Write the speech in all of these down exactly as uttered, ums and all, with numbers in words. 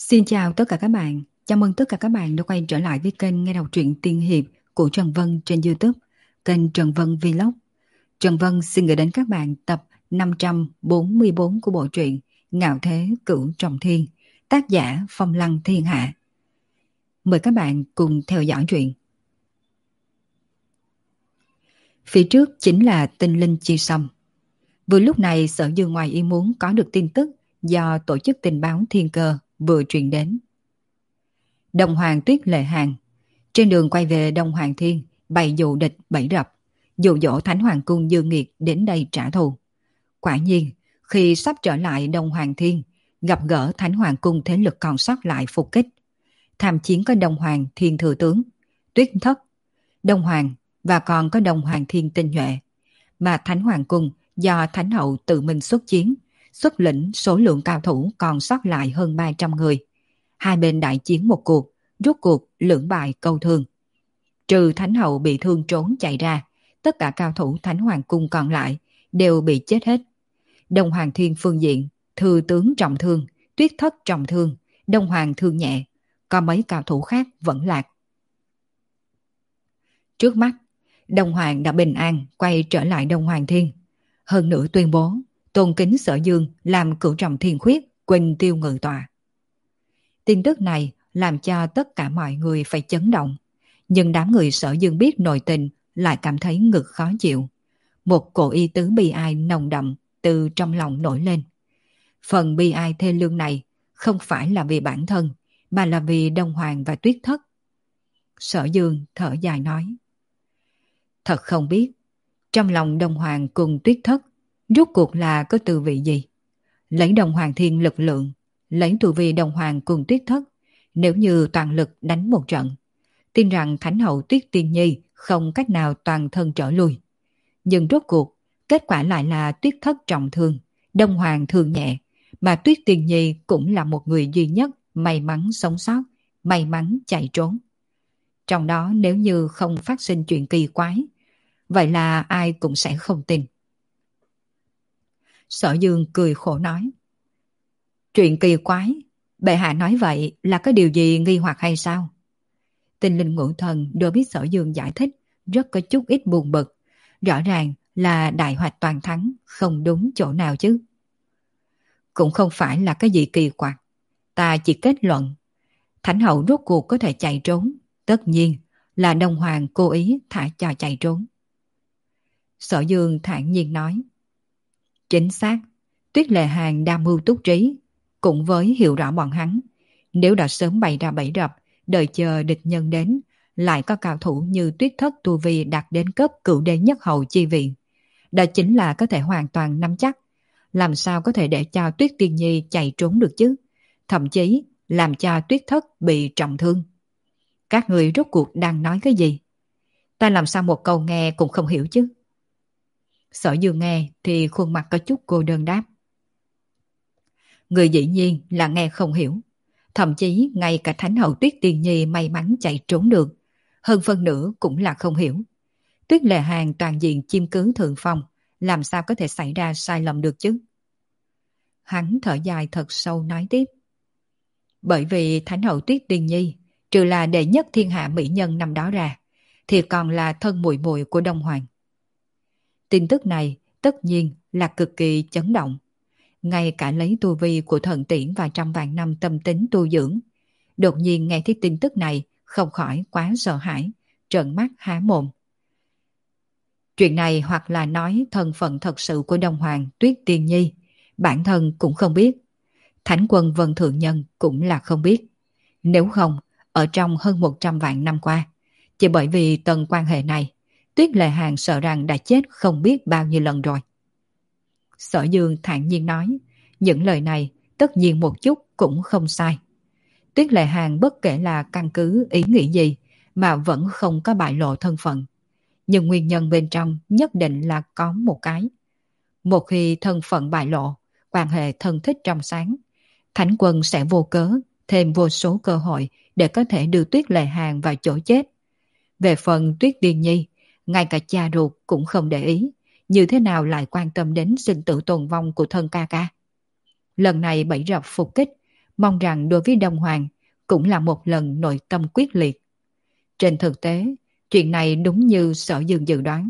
Xin chào tất cả các bạn. Chào mừng tất cả các bạn đã quay trở lại với kênh nghe đọc truyện tiên hiệp của Trần Vân trên YouTube, kênh Trần Vân Vlog. Trần Vân xin gửi đến các bạn tập năm trăm bốn mươi bốn của bộ truyện Ngạo Thế Cửu Trọng Thiên, tác giả Phong Lăng Thiên Hạ. Mời các bạn cùng theo dõi truyện. Phía trước chính là Tinh Linh Chi Sâm. Vừa lúc này Sở Dương ngoài ý muốn có được tin tức do tổ chức tình báo Thiên Cơ vừa truyền đến. Đông Hoàng Tuyết Lệ Hàng trên đường quay về Đông Hoàng Thiên bày dụ địch bẫy rập, dụ dỗ Thánh Hoàng Cung Dương Nghiệt đến đây trả thù. Quả nhiên, khi sắp trở lại Đông Hoàng Thiên, gặp gỡ Thánh Hoàng Cung thế lực còn sót lại phục kích. Tham chiến có Đông Hoàng Thiên Thừa Tướng, Tuyết Thất, Đông Hoàng và còn có Đông Hoàng Thiên Tinh Nhuệ. Mà Thánh Hoàng Cung do Thánh Hậu tự mình xuất chiến, xuất lĩnh số lượng cao thủ còn sót lại hơn ba trăm người. Hai bên đại chiến một cuộc, rốt cuộc lưỡng bại câu thương. Trừ Thánh Hậu bị thương trốn chạy ra, tất cả cao thủ Thánh Hoàng Cung còn lại đều bị chết hết. Đông Hoàng Thiên phương diện, Thừa Tướng trọng thương, Tuyết Thất trọng thương, Đông Hoàng thương nhẹ, còn mấy cao thủ khác vẫn lạc. Trước mắt, Đông Hoàng đã bình an quay trở lại Đông Hoàng Thiên. Hơn nữa tuyên bố, tôn kính Sở Dương làm cửu trọng thiên khuyết, quỳnh tiêu ngự tọa. Tin tức này làm cho tất cả mọi người phải chấn động. Nhưng đám người Sở Dương biết nội tình lại cảm thấy ngực khó chịu. Một cổ y tứ bi ai nồng đậm từ trong lòng nổi lên. Phần bi ai thê lương này không phải là vì bản thân, mà là vì Đông Hoàng và Tuyết Thất. Sở Dương thở dài nói. Thật không biết, trong lòng Đông Hoàng cùng Tuyết Thất, rốt cuộc là có tư vị gì? Lấy Đông Hoàng Thiên lực lượng, lấy tu vi Đông Hoàng cùng Tuyết Thất, nếu như toàn lực đánh một trận, tin rằng Thánh Hậu Tuyết Tiên Nhi không cách nào toàn thân trở lui. Nhưng rốt cuộc, kết quả lại là Tuyết Thất trọng thương, Đông Hoàng thương nhẹ, mà Tuyết Tiên Nhi cũng là một người duy nhất may mắn sống sót, may mắn chạy trốn. Trong đó nếu như không phát sinh chuyện kỳ quái, vậy là ai cũng sẽ không tin. Sở Dương cười khổ nói. Chuyện kỳ quái, bệ hạ nói vậy là có điều gì nghi hoặc hay sao? Tinh Linh Ngũ Thần đối với Sở Dương giải thích rất có chút ít buồn bực. Rõ ràng là đại hoạch toàn thắng, không đúng chỗ nào chứ. Cũng không phải là cái gì kỳ quặc. Ta chỉ kết luận, Thánh Hậu rốt cuộc có thể chạy trốn, tất nhiên là Đông Hoàng cố ý thả cho chạy trốn. Sở Dương thản nhiên nói. Chính xác, Tuyết Lệ Hàng đa mưu túc trí, cùng với hiểu rõ bọn hắn. Nếu đã sớm bày ra bẫy rập, đợi chờ địch nhân đến, lại có cao thủ như Tuyết Thất tu vi đạt đến cấp cửu đế nhất hậu chi viện. Đó chính là có thể hoàn toàn nắm chắc. Làm sao có thể để cho Tuyết Tiên Nhi chạy trốn được chứ? Thậm chí làm cho Tuyết Thất bị trọng thương. Các người rốt cuộc đang nói cái gì? Ta làm sao một câu nghe cũng không hiểu chứ? Sở Dương nghe thì khuôn mặt có chút cô đơn đáp. Người dĩ nhiên là nghe không hiểu. Thậm chí ngay cả Thánh Hậu Tuyết Tiên Nhi may mắn chạy trốn được, hơn phân nửa cũng là không hiểu. Tuyết Lệ Hàng toàn diện chiếm cứ thượng phong, làm sao có thể xảy ra sai lầm được chứ? Hắn thở dài thật sâu nói tiếp. Bởi vì Thánh Hậu Tuyết Tiên Nhi, trừ là đệ nhất thiên hạ mỹ nhân năm đó ra, thì còn là thân muội muội của Đông Hoàng. Tin tức này tất nhiên là cực kỳ chấn động. Ngay cả lấy tu vi của thần tiễn và trăm vạn năm tâm tính tu dưỡng, đột nhiên nghe thấy tin tức này không khỏi quá sợ hãi, trợn mắt há mồm. Chuyện này hoặc là nói thân phận thật sự của Đông Hoàng Tuyết Tiên Nhi, bản thân cũng không biết. Thánh quân Vân Thượng Nhân cũng là không biết. Nếu không, ở trong hơn một trăm vạn năm qua, chỉ bởi vì tầng quan hệ này, Tuyết Lệ Hàng sợ rằng đã chết không biết bao nhiêu lần rồi. Sở Dương thản nhiên nói, những lời này tất nhiên một chút cũng không sai. Tuyết Lệ Hàng bất kể là căn cứ ý nghĩ gì mà vẫn không có bại lộ thân phận. Nhưng nguyên nhân bên trong nhất định là có một cái. Một khi thân phận bại lộ, quan hệ thân thích trong sáng, Thánh quân sẽ vô cớ thêm vô số cơ hội để có thể đưa Tuyết Lệ Hàng vào chỗ chết. Về phần Tuyết Tiên Nhi, ngay cả cha ruột cũng không để ý, như thế nào lại quan tâm đến sinh tử tồn vong của thân ca ca. Lần này bẫy rập phục kích, mong rằng đối với Đông Hoàng cũng là một lần nội tâm quyết liệt. Trên thực tế, chuyện này đúng như Sở Dương dự đoán.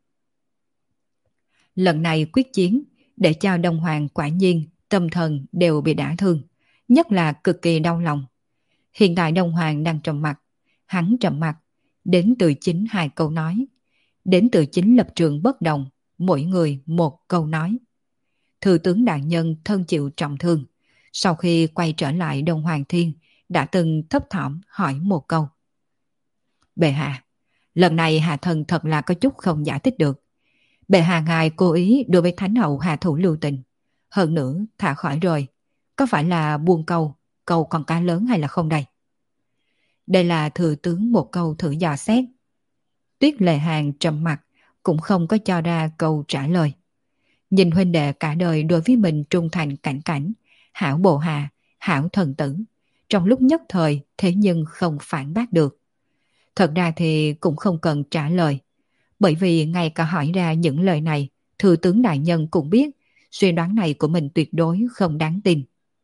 Lần này quyết chiến để cho Đông Hoàng quả nhiên tâm thần đều bị đả thương, nhất là cực kỳ đau lòng. Hiện tại Đông Hoàng đang trầm mặc, hắn trầm mặc đến từ chính hai câu nói, đến từ chính lập trường bất đồng, mỗi người một câu nói. Thừa tướng đại nhân thân chịu trọng thương, sau khi quay trở lại Đông Hoàng Thiên đã từng thấp thỏm hỏi một câu. Bệ hạ, lần này hạ thần thật là có chút không giải thích được. Bệ hạ ngài cố ý đối với thánh hậu hạ thủ lưu tình, hơn nữa thả khỏi rồi, có phải là buông câu, câu con cá lớn hay là không đây? Đây là thừa tướng một câu thử dò xét. Tuyết Lệ Hàn trầm mặt, cũng không có cho ra câu trả lời. Nhìn huynh đệ cả đời đối với mình trung thành cảnh cảnh, hảo bộ hạ, hảo thần tử, trong lúc nhất thời thế nhưng không phản bác được. Thật ra thì cũng không cần trả lời, bởi vì ngay cả hỏi ra những lời này, thừa tướng đại nhân cũng biết suy đoán này của mình tuyệt đối không đáng tin.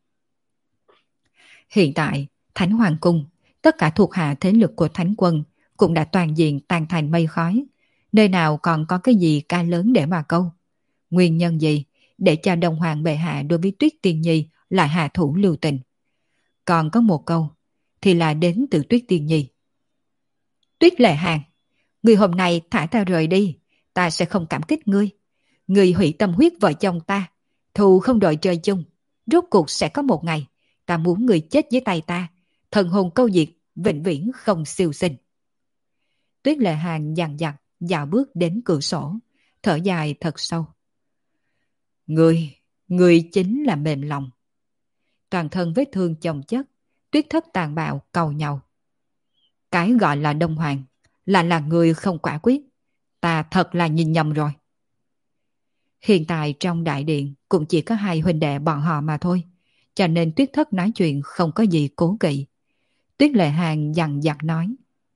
Hiện tại, Thánh Hoàng Cung, tất cả thuộc hạ thế lực của Thánh Quân cũng đã toàn diện tan thành mây khói, nơi nào còn có cái gì ca lớn để mà câu. Nguyên nhân gì để cho Đông Hoàng bệ hạ đối với Tuyết Tiên Nhi lại hạ thủ lưu tình? Còn có một câu thì là đến từ Tuyết Tiên Nhi. Tuyết Lệ Hàn, người hôm nay thả ta rời đi, ta sẽ không cảm kích ngươi. Ngươi hủy tâm huyết vợ chồng ta, thù không đợi trời chung. Rốt cuộc sẽ có một ngày, ta muốn ngươi chết dưới tay ta, thần hồn câu diệt, vĩnh viễn không siêu sinh. Tuyết Lệ Hàn dằn dặt, dạo bước đến cửa sổ, thở dài thật sâu. Ngươi, ngươi chính là mềm lòng. Toàn thân vết thương chồng chất, Tuyết Thất tàn bạo cầu nhau. Cái gọi là Đông Hoàng là là người không quả quyết. Ta thật là nhìn nhầm rồi. Hiện tại trong đại điện cũng chỉ có hai huynh đệ bọn họ mà thôi, cho nên Tuyết Thất nói chuyện không có gì cố kỵ. Tuyết Lệ Hàn dằn dặt nói.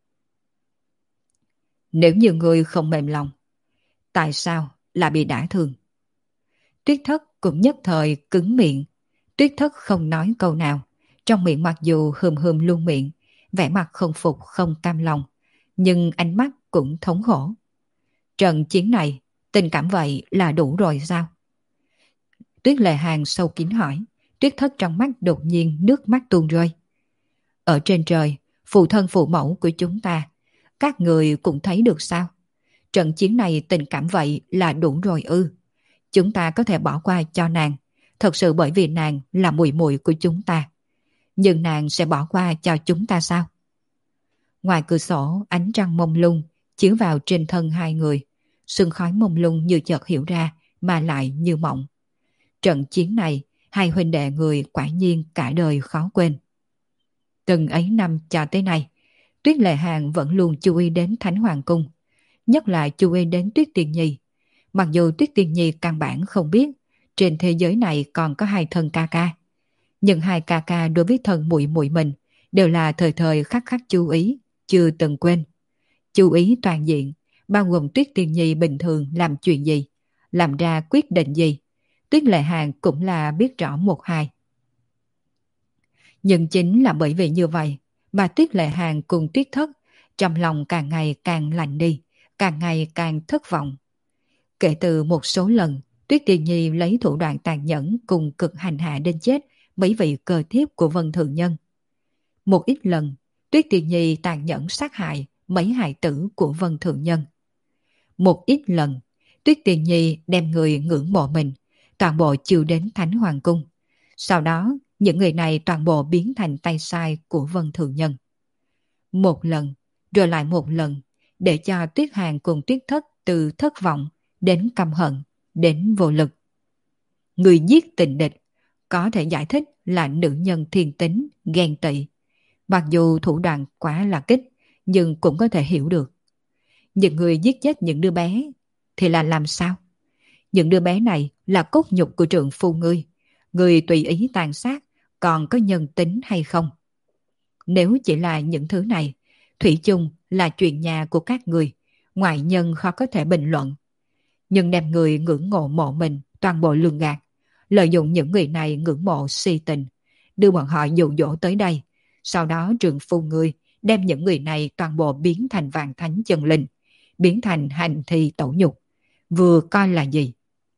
Nếu như người không mềm lòng, tại sao là bị đả thương? Tuyết Thất cũng nhất thời cứng miệng. Tuyết Thất không nói câu nào, trong miệng mặc dù hừm hừm luôn miệng, vẻ mặt không phục không cam lòng, nhưng ánh mắt cũng thống khổ. Trận chiến này, tình cảm vậy là đủ rồi sao? Tuyết Lệ Hàn sâu kín hỏi. Tuyết Thất trong mắt đột nhiên nước mắt tuôn rơi. Ở trên trời, phụ thân phụ mẫu của chúng ta, các người cũng thấy được sao? Trận chiến này tình cảm vậy là đủ rồi ư? Chúng ta có thể bỏ qua cho nàng, thật sự bởi vì nàng là muội muội của chúng ta. Nhưng nàng sẽ bỏ qua cho chúng ta sao? Ngoài cửa sổ, ánh trăng mông lung chiếu vào trên thân hai người, sương khói mông lung như chợt hiểu ra mà lại như mộng. Trận chiến này, hai huynh đệ người quả nhiên cả đời khó quên. Từng ấy năm cho tới nay, Tuyết Lệ Hàn vẫn luôn chú ý đến Thánh Hoàng Cung, nhất là chú ý đến Tuyết Tiên Nhi. Mặc dù Tuyết Tiên Nhi căn bản không biết trên thế giới này còn có hai thân ca ca, nhưng hai ca ca đối với thân muội muội mình đều là thời thời khắc khắc chú ý, chưa từng quên. Chú ý toàn diện, bao gồm Tuyết Tiên Nhi bình thường làm chuyện gì, làm ra quyết định gì, Tuyết Lệ Hàn cũng là biết rõ một hai. Nhưng chính là bởi vì như vậy mà Tuyết Lệ Hàn cùng Tuyết Thất trong lòng càng ngày càng lạnh đi, càng ngày càng thất vọng. Kể từ một số lần Tuyết Tiên Nhi lấy thủ đoạn tàn nhẫn cùng cực hành hạ đến chết mấy vị cơ thiếp của Vân Thường Nhân. Một ít lần Tuyết Tiên Nhi tàn nhẫn sát hại mấy hài tử của Vân Thường Nhân. Một ít lần Tuyết Tiên Nhi đem người ngưỡng mộ mình toàn bộ chiêu đến Thánh Hoàng Cung. Sau đó những người này toàn bộ biến thành tay sai của Vân Thường Nhân. Một lần rồi lại một lần, để cho Tuyết Hàn cùng Tuyết Thất từ thất vọng đến căm hận, đến vô lực. Người giết tình địch có thể giải thích là nữ nhân thiên tính, ghen tị. Mặc dù thủ đoạn quá là kích, nhưng cũng có thể hiểu được. Những người giết chết những đứa bé thì là làm sao? Những đứa bé này là cốt nhục của trượng phu ngươi. Người tùy ý tàn sát còn có nhân tính hay không? Nếu chỉ là những thứ này, thủy chung là chuyện nhà của các người, ngoại nhân khó có thể bình luận. Nhưng đem người ngưỡng mộ mộ mình toàn bộ lường gạt, lợi dụng những người này ngưỡng mộ si tình, đưa bọn họ dụ dỗ tới đây. Sau đó trượng phu ngươi đem những người này toàn bộ biến thành vạn thánh chân linh, biến thành hành thi tẩu nhục. Vừa coi là gì?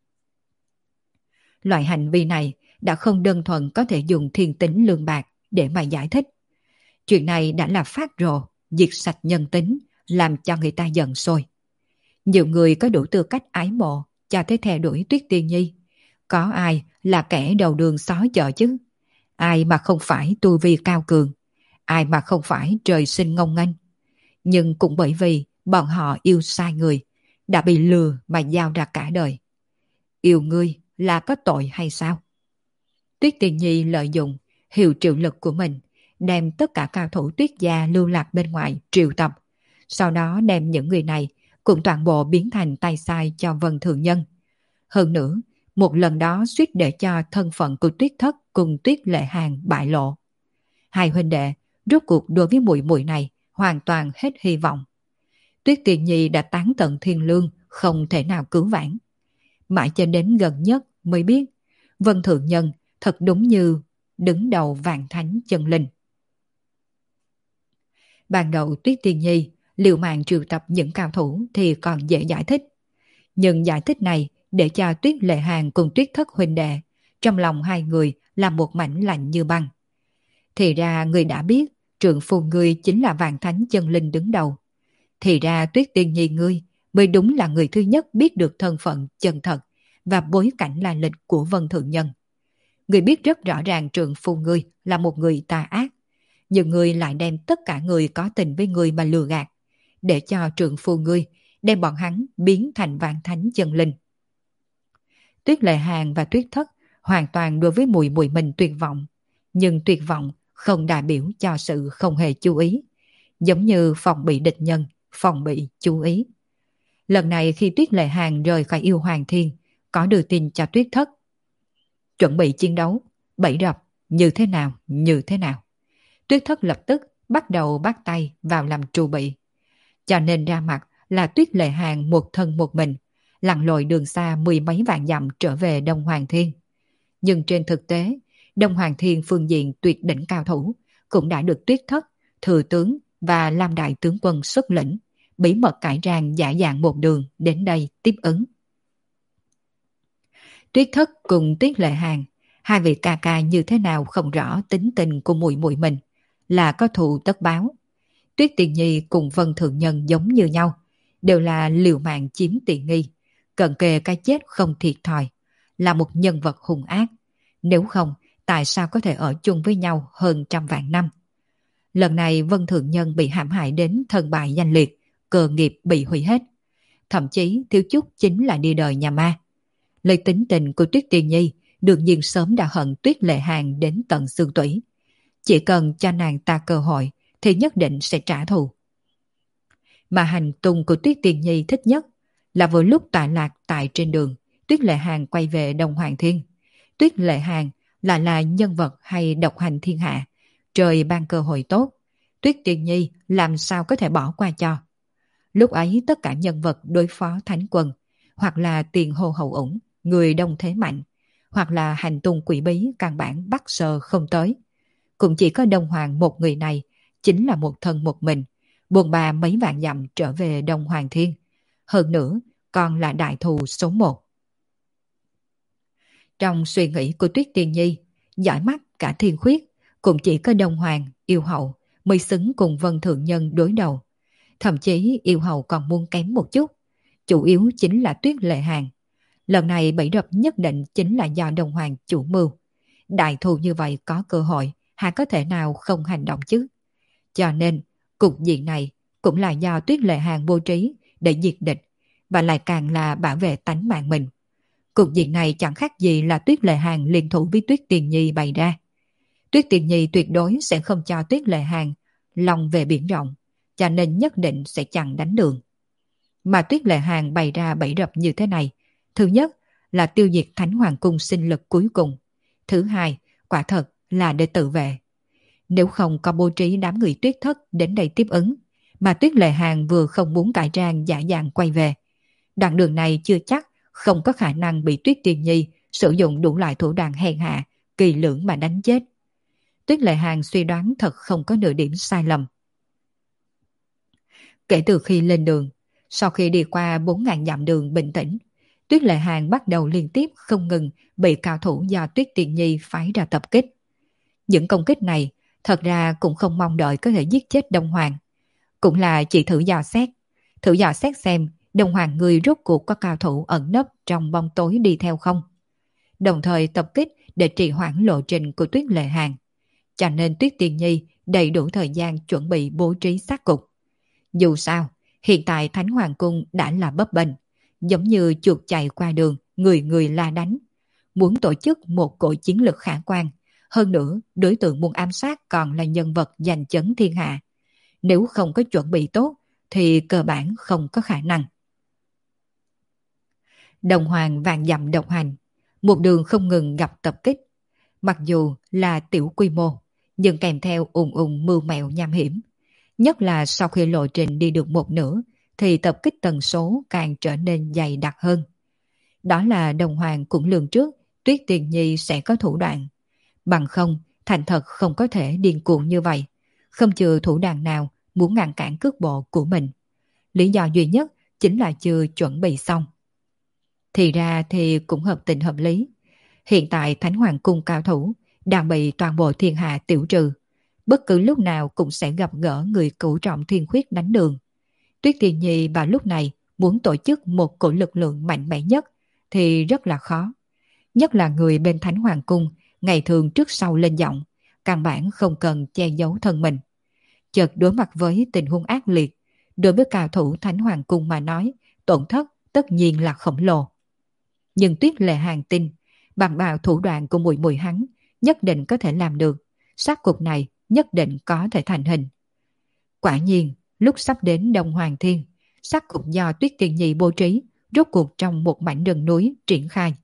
Loại hành vi này đã không đơn thuần có thể dùng thiên tính lương bạc để mà giải thích. Chuyện này đã là phát rồ, diệt sạch nhân tính, làm cho người ta giận sôi. Nhiều người có đủ tư cách ái mộ cho tới theo đuổi Tuyết Tiên Nhi. Có ai là kẻ đầu đường xó chợ chứ? Ai mà không phải tu vi cao cường? Ai mà không phải trời sinh ngông nghênh? Nhưng cũng bởi vì bọn họ yêu sai người, đã bị lừa mà giao ra cả đời. Yêu ngươi là có tội hay sao? Tuyết Tiên Nhi lợi dụng hiệu triệu lực của mình, đem tất cả cao thủ Tuyết gia lưu lạc bên ngoài triệu tập, sau đó đem những người này cũng toàn bộ biến thành tay sai cho Vân Thường Nhân. Hơn nữa, một lần đó suýt để cho thân phận của Tuyết Thất cùng Tuyết Lệ Hàng bại lộ. Hai huynh đệ rốt cuộc đối với muội muội này hoàn toàn hết hy vọng. Tuyết Tiên Nhi đã tán tận thiên lương, không thể nào cứu vãn. Mãi cho đến gần nhất mới biết Vân Thượng Nhân thật đúng như đứng đầu vạn thánh chân linh. Ban đầu Tuyết Tiên Nhi liều mạng triệu tập những cao thủ thì còn dễ giải thích. Nhưng giải thích này để cho Tuyết Lệ Hàng cùng Tuyết Thất huynh đệ trong lòng hai người là một mảnh lạnh như băng. Thì ra người đã biết trượng phu ngươi chính là vạn thánh chân linh đứng đầu. Thì ra Tuyết Tiên Nhi ngươi mới đúng là người thứ nhất biết được thân phận chân thật và bối cảnh lai lịch của Vân Thượng Nhân. Người biết rất rõ ràng trượng phu ngươi là một người tà ác, nhưng ngươi lại đem tất cả người có tình với ngươi mà lừa gạt, để cho trượng phu ngươi đem bọn hắn biến thành vạn thánh chân linh. Tuyết Lệ Hàng và Tuyết Thất hoàn toàn đối với muội muội mình tuyệt vọng, nhưng tuyệt vọng không đại biểu cho sự không hề chú ý, giống như phòng bị địch nhân, phòng bị chú ý. Lần này khi Tuyết Lệ Hàng rời khỏi Yêu Hoàng Thiên, có đưa tin cho Tuyết Thất. Chuẩn bị chiến đấu, bẫy rập, như thế nào, như thế nào. Tuyết Thất lập tức bắt đầu bắt tay vào làm trù bị. Cho nên ra mặt là Tuyết Lệ Hàng một thân một mình, lặn lội đường xa mười mấy vạn dặm trở về Đông Hoàng Thiên. Nhưng trên thực tế, Đông Hoàng Thiên phương diện tuyệt đỉnh cao thủ cũng đã được Tuyết Thất, thừa tướng và Lam đại tướng quân xuất lĩnh, bí mật cải trang giả dạng một đường đến đây tiếp ứng. Tuyết Thất cùng Tuyết Lệ Hàng, hai vị ca ca như thế nào không rõ tính tình của muội muội mình, là có thù tất báo. Tuyết Tiên Nhi cùng Vân Thượng Nhân giống như nhau, đều là liều mạng chiếm tiện nghi, cận kề cái chết không thiệt thòi, là một nhân vật hung ác. Nếu không, tại sao có thể ở chung với nhau hơn trăm vạn năm? Lần này Vân Thượng Nhân bị hãm hại đến thân bại danh liệt, cơ nghiệp bị hủy hết. Thậm chí thiếu chút chính là đi đời nhà ma. Lời tính tình của Tuyết Tiên Nhi đương nhiên sớm đã hận Tuyết Lệ Hàng đến tận xương tủy. Chỉ cần cho nàng ta cơ hội thì nhất định sẽ trả thù. Mà hành tung của Tuyết Tiên Nhi thích nhất là vừa lúc tọa lạc tại trên đường, Tuyết Lệ Hàng quay về Đông Hoàng Thiên. Tuyết Lệ Hàng lại là nhân vật hay độc hành thiên hạ, trời ban cơ hội tốt, Tuyết Tiên Nhi làm sao có thể bỏ qua cho. Lúc ấy tất cả nhân vật đối phó thánh quân, hoặc là tiền hô hậu ủng, người đông thế mạnh, hoặc là hành tung quỷ bí căn bản bắt sờ không tới. Cũng chỉ có Đông Hoàng một người này, chính là một thân một mình, buồn bà mấy vạn dặm trở về Đông Hoàng Thiên. Hơn nữa, còn là đại thù số một. Trong suy nghĩ của Tuyết Tiên Nhi, giỏi mắt cả thiên khuyết, cũng chỉ có Đông Hoàng, yêu hậu mới xứng cùng Vân Thượng Nhân đối đầu. Thậm chí yêu hậu còn muốn kém một chút. Chủ yếu chính là Tuyết Lệ Hàng. Lần này bẫy rập nhất định chính là do Đông Hoàng chủ mưu. Đại thù như vậy có cơ hội, hà có thể nào không hành động chứ? Cho nên, cục diện này cũng là do Tuyết Lệ Hàng bố trí để diệt địch, và lại càng là bảo vệ tánh mạng mình. Cục diện này chẳng khác gì là Tuyết Lệ Hàng liên thủ với Tuyết Tiên Nhi bày ra. Tuyết Tiên Nhi tuyệt đối sẽ không cho Tuyết Lệ Hàng lòng về biển rộng, cho nên nhất định sẽ chặn đánh đường. Mà Tuyết Lệ Hàng bày ra bẫy rập như thế này, thứ nhất là tiêu diệt Thánh Hoàng Cung sinh lực cuối cùng. Thứ hai, quả thật là để tự vệ. Nếu không có bố trí đám người Tuyết Thất đến đây tiếp ứng, mà Tuyết Lệ Hàng vừa không muốn cải trang giả dạng quay về, đoạn đường này chưa chắc không có khả năng bị Tuyết Tiên Nhi sử dụng đủ loại thủ đoạn hèn hạ, kỳ lưỡng mà đánh chết. Tuyết Lệ Hàng suy đoán thật không có nửa điểm sai lầm. Kể từ khi lên đường, sau khi đi qua bốn ngàn dặm đường bình tĩnh, Tuyết Lệ Hàng bắt đầu liên tiếp không ngừng bị cao thủ do Tuyết Tiền Nhi phái ra tập kích. Những công kích này thật ra cũng không mong đợi có thể giết chết Đông Hoàng. Cũng là chỉ thử dò xét, thử dò xét xem Đông Hoàng người rốt cuộc có cao thủ ẩn nấp trong bóng tối đi theo không. Đồng thời tập kích để trì hoãn lộ trình của Tuyết Lệ Hàng. Cho nên Tuyết Tiền Nhi đầy đủ thời gian chuẩn bị bố trí sát cục. Dù sao, hiện tại Thánh Hoàng Cung đã là bấp bênh, giống như chuột chạy qua đường, người người la đánh. Muốn tổ chức một cỗ chiến lực khả quan, hơn nữa đối tượng muốn ám sát còn là nhân vật giành chấn thiên hạ. Nếu không có chuẩn bị tốt, thì cơ bản không có khả năng. Đồng Hoàng vạn dặm độc hành, một đường không ngừng gặp tập kích. Mặc dù là tiểu quy mô, nhưng kèm theo ùn ùn mưu mẹo nham hiểm. Nhất là sau khi lộ trình đi được một nửa, thì tập kích tần số càng trở nên dày đặc hơn. Đó là Đồng Hoàng cũng lường trước Tuyết Tiền Nhi sẽ có thủ đoạn. Bằng không, thành thật không có thể điên cuồng như vậy. Không chừa thủ đoạn nào muốn ngăn cản cước bộ của mình. Lý do duy nhất chính là chưa chuẩn bị xong. Thì ra thì cũng hợp tình hợp lý. Hiện tại Thánh Hoàng Cung cao thủ đang bị toàn bộ thiên hạ tiểu trừ. Bất cứ lúc nào cũng sẽ gặp gỡ người cửu trọng thiên khuyết đánh đường. Tuyết Tiền Nhi vào lúc này muốn tổ chức một cỗ lực lượng mạnh mẽ nhất thì rất là khó. Nhất là người bên Thánh Hoàng Cung ngày thường trước sau lên giọng, căn bản không cần che giấu thân mình. Chợt đối mặt với tình huống ác liệt, đối với cao thủ Thánh Hoàng Cung mà nói, tổn thất tất nhiên là khổng lồ. Nhưng Tuyết Lệ Hàng tin, bằng vào thủ đoạn của muội muội hắn, nhất định có thể làm được. Sát cục này nhất định có thể thành hình. Quả nhiên, lúc sắp đến Đông Hoàng Thiên, sát cục do Tuyết Tiền Nhi bố trí, rốt cuộc trong một mảnh rừng núi triển khai.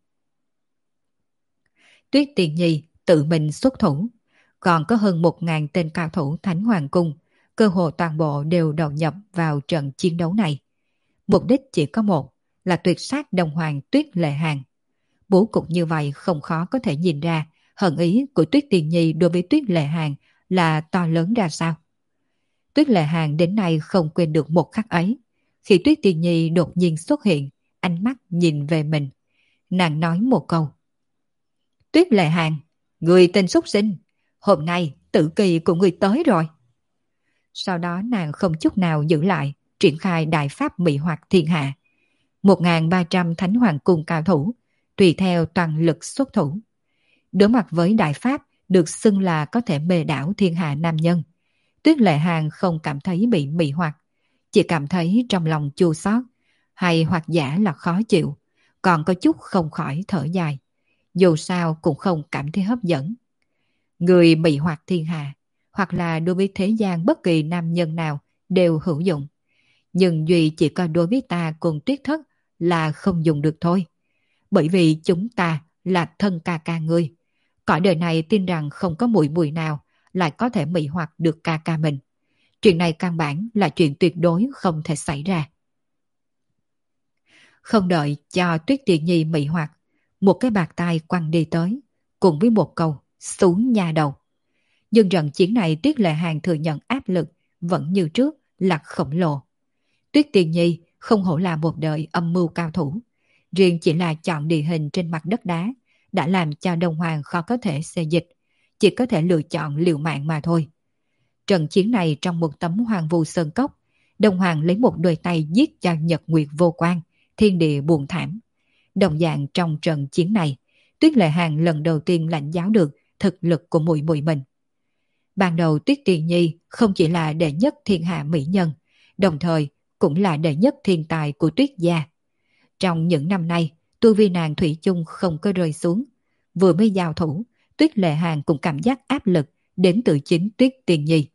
Tuyết Tiền Nhi tự mình xuất thủ, còn có hơn một ngàn tên cao thủ Thánh Hoàng Cung, cơ hồ toàn bộ đều đầu nhập vào trận chiến đấu này. Mục đích chỉ có một, là tuyệt sát Đông Hoàng Tuyết Lệ Hàng. Bố cục như vậy không khó có thể nhìn ra hận ý của Tuyết Tiền Nhi đối với Tuyết Lệ Hàng là to lớn ra sao. Tuyết Lệ Hàng đến nay không quên được một khắc ấy. Khi Tuyết Tiền Nhi đột nhiên xuất hiện, ánh mắt nhìn về mình. Nàng nói một câu. Tuyết Lệ Hàng, người tên súc sinh, hôm nay tử kỳ của người tới rồi. Sau đó nàng không chút nào giữ lại, triển khai đại pháp mị hoặc thiên hạ. một nghìn ba trăm Thánh Hoàng Cung cao thủ, tùy theo toàn lực xuất thủ. Đối mặt với đại pháp được xưng là có thể mê đảo thiên hạ nam nhân, Tuyết Lệ Hàng không cảm thấy bị mị hoặc, chỉ cảm thấy trong lòng chua xót, hay hoặc giả là khó chịu, còn có chút không khỏi thở dài. Dù sao cũng không cảm thấy hấp dẫn. Người mị hoặc thiên hạ, hoặc là đối với thế gian bất kỳ nam nhân nào đều hữu dụng. Nhưng duy chỉ có đối với ta cùng Tuyết Thất là không dùng được thôi. Bởi vì chúng ta là thân ca ca ngươi. Cõi đời này tin rằng không có muội muội nào lại có thể mị hoặc được ca ca mình. Chuyện này căn bản là chuyện tuyệt đối không thể xảy ra. Không đợi cho Tuyết Tiền Nhi mị hoặc, một cái bạt tay quăng đi tới, cùng với một câu xuống nhà đầu. Nhưng trận chiến này Tuyết Lệ Hàng thừa nhận áp lực vẫn như trước là khổng lồ. Tuyết Tiền Nhi không hổ là một đời âm mưu cao thủ. Riêng chỉ là chọn địa hình trên mặt đất đá đã làm cho Đông Hoàng khó có thể xê dịch, chỉ có thể lựa chọn liều mạng mà thôi. Trận chiến này trong một tấm hoàng vu sơn cốc, Đông Hoàng lấy một đôi tay giết cho Nhật Nguyệt vô quan, thiên địa buồn thảm. Đồng dạng trong trận chiến này, Tuyết Lệ Hàng lần đầu tiên lãnh giáo được thực lực của muội muội mình. Ban đầu Tuyết Tiền Nhi không chỉ là đệ nhất thiên hạ mỹ nhân, đồng thời cũng là đệ nhất thiên tài của Tuyết gia. Trong những năm nay, tu vi nàng thủy chung không có rơi xuống. Vừa mới giao thủ, Tuyết Lệ Hàng cũng cảm giác áp lực đến từ chính Tuyết Tiền Nhi.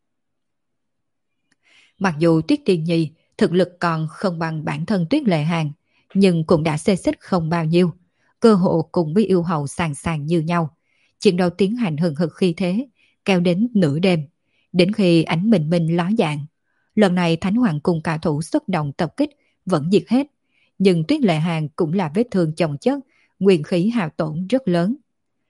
Mặc dù Tuyết Tiền Nhi thực lực còn không bằng bản thân Tuyết Lệ Hàng, nhưng cũng đã xê xích không bao nhiêu. Cơ hộ cùng với yêu hậu sàng sàng như nhau. Chiến đấu tiến hành hừng hực khi thế, kéo đến nửa đêm, đến khi ánh bình minh ló dạng. Lần này Thánh Hoàng Cung cao thủ xuất động tập kích vẫn diệt hết, nhưng Tuyết Lệ Hàng cũng là vết thương chồng chất, nguyên khí hao tổn rất lớn.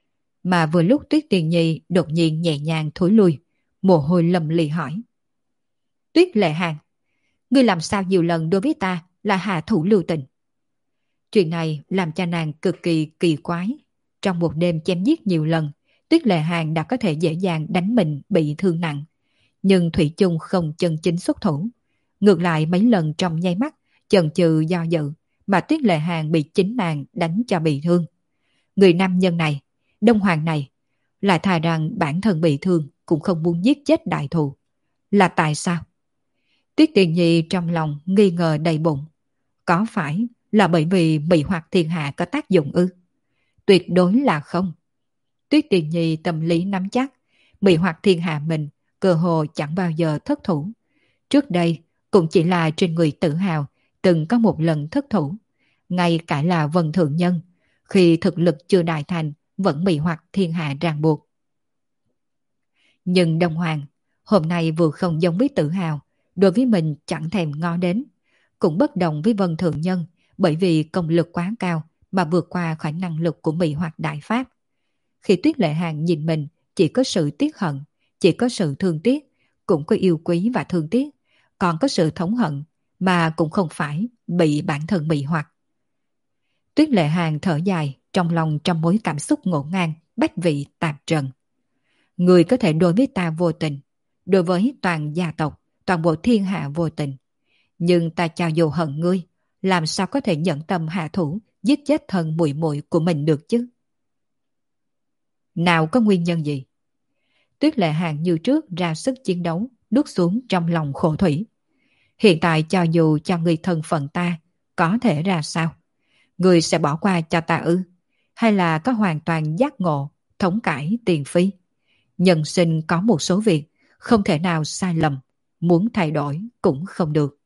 mà vừa lúc Tuyết Tiền Nhi đột nhiên nhẹ nhàng thối lui, mồ hôi lầm lì hỏi. Tuyết Lệ Hàng, ngươi làm sao nhiều lần đối với ta là hạ thủ lưu tình? Chuyện này làm cho nàng cực kỳ kỳ quái. Trong một đêm chém giết nhiều lần, Tuyết Lệ Hàng đã có thể dễ dàng đánh mình bị thương nặng. Nhưng Thủy chung không chân chính xuất thủ. Ngược lại mấy lần trong nháy mắt, chần chừ do dự, mà Tuyết Lệ Hàng bị chính nàng đánh cho bị thương. Người nam nhân này, Đông Hoàng này, lại thà rằng bản thân bị thương cũng không muốn giết chết đại thù. Là tại sao? Tuyết Tiền Nhi trong lòng nghi ngờ đầy bụng. Có phải là bởi vì mị hoặc thiên hạ có tác dụng ư? Tuyệt đối là không. Tuyết Tiền Nhi tâm lý nắm chắc, mị hoặc thiên hạ mình cơ hồ chẳng bao giờ thất thủ. Trước đây cũng chỉ là trên người Tự Hào từng có một lần thất thủ. Ngay cả là Vân Thượng Nhân, khi thực lực chưa đại thành vẫn mị hoặc thiên hạ ràng buộc. Nhưng Đông Hoàng hôm nay vừa không giống với Tự Hào, đối với mình chẳng thèm ngó đến. Cũng bất đồng với Vân Thượng Nhân, bởi vì công lực quá cao mà vượt qua khỏi năng lực của mị hoặc đại pháp. Khi Tuyết Lệ Hàng nhìn mình, chỉ có sự tiếc hận, chỉ có sự thương tiếc, cũng có yêu quý và thương tiếc, còn có sự thống hận mà cũng không phải bị bản thân mị hoặc. Tuyết Lệ Hàng thở dài, trong lòng trăm mối cảm xúc ngổn ngang, bách vị tạp trần. Người có thể đối với ta vô tình, đối với toàn gia tộc, toàn bộ thiên hạ vô tình. Nhưng ta cho dù hận ngươi, làm sao có thể nhẫn tâm hạ thủ giết chết thân muội muội của mình được chứ? Nào có nguyên nhân gì? Tuyết Lệ Hàng như trước ra sức chiến đấu, nuốt xuống trong lòng khổ thủy. Hiện tại cho dù cho ngươi thân phận ta, có thể ra sao? Ngươi sẽ bỏ qua cho ta ư? Hay là có hoàn toàn giác ngộ, thống cải tiền phi? Nhân sinh có một số việc không thể nào sai lầm, muốn thay đổi cũng không được.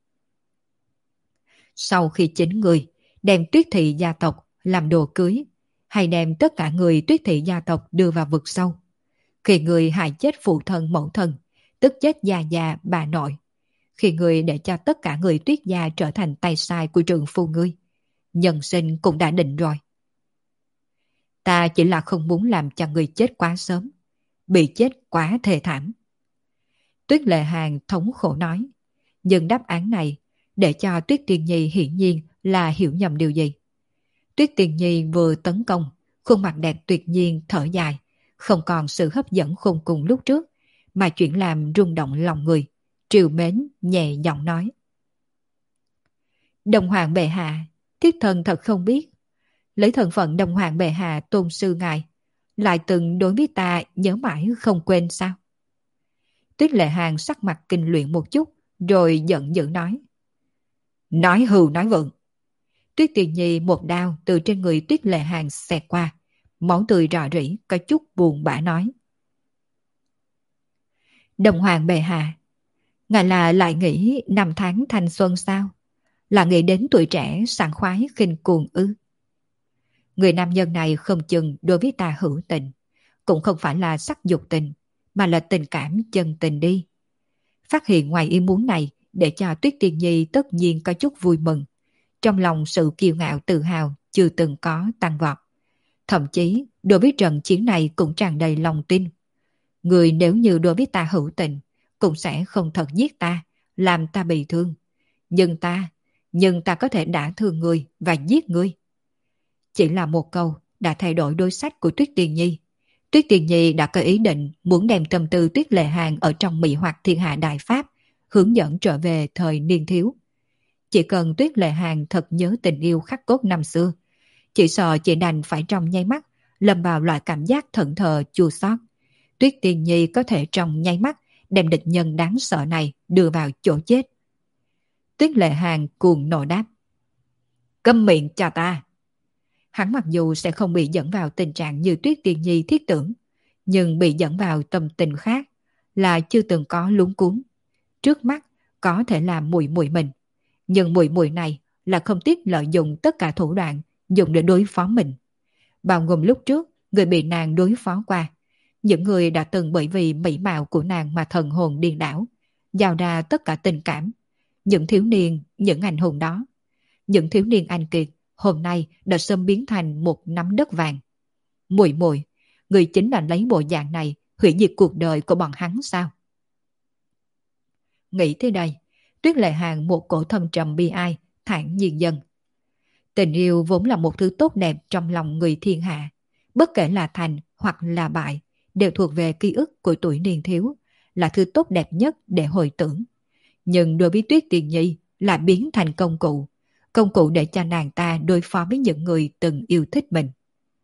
Sau khi chính người đem Tuyết thị gia tộc làm đồ cưới, hay đem tất cả người Tuyết thị gia tộc đưa vào vực sâu, khi người hại chết phụ thân mẫu thân, tức chết gia gia bà nội, khi người để cho tất cả người Tuyết gia trở thành tay sai của trượng phu ngươi, nhân sinh cũng đã định rồi. Ta chỉ là không muốn làm cho người chết quá sớm, bị chết quá thê thảm. Tuyết Lệ Hàng thống khổ nói, nhưng đáp án này để cho Tuyết Tiền Nhi hiển nhiên là hiểu nhầm điều gì. Tuyết Tiền Nhi vừa tấn công, khuôn mặt đẹp tuyệt nhiên thở dài, không còn sự hấp dẫn khôn cùng lúc trước, mà chuyển làm rung động lòng người, trìu mến nhẹ giọng nói. Đồng Hoàng bệ hạ, thiết thần thật không biết, lấy thân phận Đồng Hoàng bệ hạ tôn sư ngài, lại từng đối với ta nhớ mãi không quên sao? Tuyết Lệ Hàng sắc mặt kinh luyện một chút, rồi giận dữ nói. Nói hưu nói vượng. Tuyết Tiền Nhi một đao từ trên người Tuyết Lệ Hàng xẹt qua, máu tươi rò rỉ, có chút buồn bã nói. Đồng Hoàng bệ hạ, ngài là lại nghĩ năm tháng thanh xuân sao? Là nghĩ đến tuổi trẻ sảng khoái khinh cuồng ư? Người nam nhân này không chừng đối với ta hữu tình, cũng không phải là sắc dục tình, mà là tình cảm chân tình đi. Phát hiện ngoài ý muốn này để cho Tuyết Tiền Nhi tất nhiên có chút vui mừng. Trong lòng sự kiêu ngạo tự hào chưa từng có tăng vọt. Thậm chí đối với trận chiến này cũng tràn đầy lòng tin. Người nếu như đối với ta hữu tình, cũng sẽ không thật giết ta, làm ta bị thương. Nhưng ta, nhưng ta có thể đã thương người và giết người. Chỉ là một câu đã thay đổi đối sách của Tuyết Tiền Nhi. Tuyết Tiền Nhi đã có ý định muốn đem tâm tư Tuyết Lệ Hàng ở trong mị hoặc thiên hạ đại pháp, hướng dẫn trở về thời niên thiếu. Chỉ cần Tuyết Lệ Hàng thật nhớ tình yêu khắc cốt năm xưa, chỉ sợ chỉ đành phải trong nháy mắt lâm vào loại cảm giác thẫn thờ chua xót. Tuyết Tiền Nhi có thể trong nháy mắt đem địch nhân đáng sợ này đưa vào chỗ chết. Tuyết Lệ Hàng cuồng nộ đáp. Câm miệng cho ta. Hắn mặc dù sẽ không bị dẫn vào tình trạng như Tuyết Tiền Nhi thiết tưởng, nhưng bị dẫn vào tâm tình khác là chưa từng có luống cuống. Trước mắt có thể là muội muội mình, nhưng muội muội này là không tiếc lợi dụng tất cả thủ đoạn dùng để đối phó mình. Bao gồm lúc trước người bị nàng đối phó qua, những người đã từng bởi vì mỹ mạo của nàng mà thần hồn điên đảo, giao ra tất cả tình cảm. Những thiếu niên, những anh hùng đó, những thiếu niên anh kiệt hôm nay đã sớm biến thành một nắm đất vàng. Muội muội, người chính là lấy bộ dạng này hủy diệt cuộc đời của bọn hắn sao? Nghĩ tới đây, Tuyết Lệ Hàng một cổ thâm trầm bi ai, thản nhiên dần. Tình yêu vốn là một thứ tốt đẹp trong lòng người thiên hạ. Bất kể là thành hoặc là bại, đều thuộc về ký ức của tuổi niên thiếu, là thứ tốt đẹp nhất để hồi tưởng. Nhưng đối với Tuyết Tiền Nhi lại biến thành công cụ, công cụ để cho nàng ta đối phó với những người từng yêu thích mình.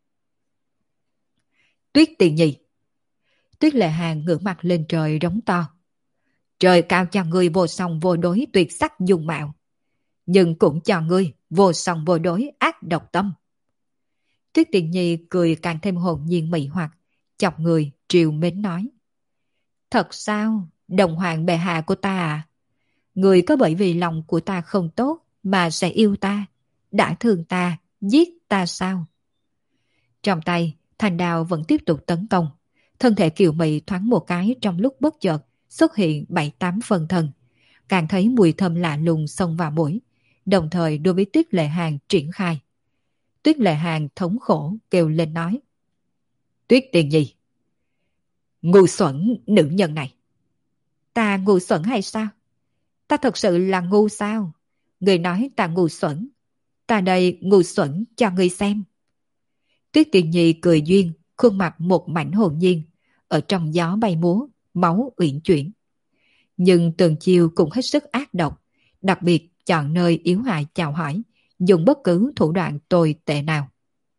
Tuyết Tiền Nhi! Tuyết Lệ Hàng ngửa mặt lên trời rống to. Trời cao cho ngươi vô song vô đối tuyệt sắc dung mạo, nhưng cũng cho ngươi vô song vô đối ác độc tâm. Tuyết Tiền Nhi cười càng thêm hồn nhiên mị hoặc, chọc người triều mến nói. Thật sao, đồng hoàng bệ hạ của ta à? Người có bởi vì lòng của ta không tốt mà sẽ yêu ta, đã thương ta, giết ta sao? Trong tay, thanh đao vẫn tiếp tục tấn công. Thân thể kiều mị thoáng một cái trong lúc bất chợt xuất hiện bảy tám phần thân. Càng thấy mùi thơm lạ lùng xông vào mũi, đồng thời đối với Tuyết Lệ Hàng triển khai. Tuyết Lệ Hàng thống khổ kêu lên nói. Tuyết Tiền Nhi! Ngu xuẩn nữ nhân này! Ta ngu xuẩn hay sao? Ta thật sự là ngu sao? Người nói ta ngu xuẩn. Ta đây ngu xuẩn cho người xem. Tuyết Tiền Nhi cười duyên, khuôn mặt một mảnh hồn nhiên, ở trong gió bay múa, máu uyển chuyển. Nhưng từng chiều cũng hết sức ác độc, đặc biệt chọn nơi yếu hại chào hỏi, dùng bất cứ thủ đoạn tồi tệ nào.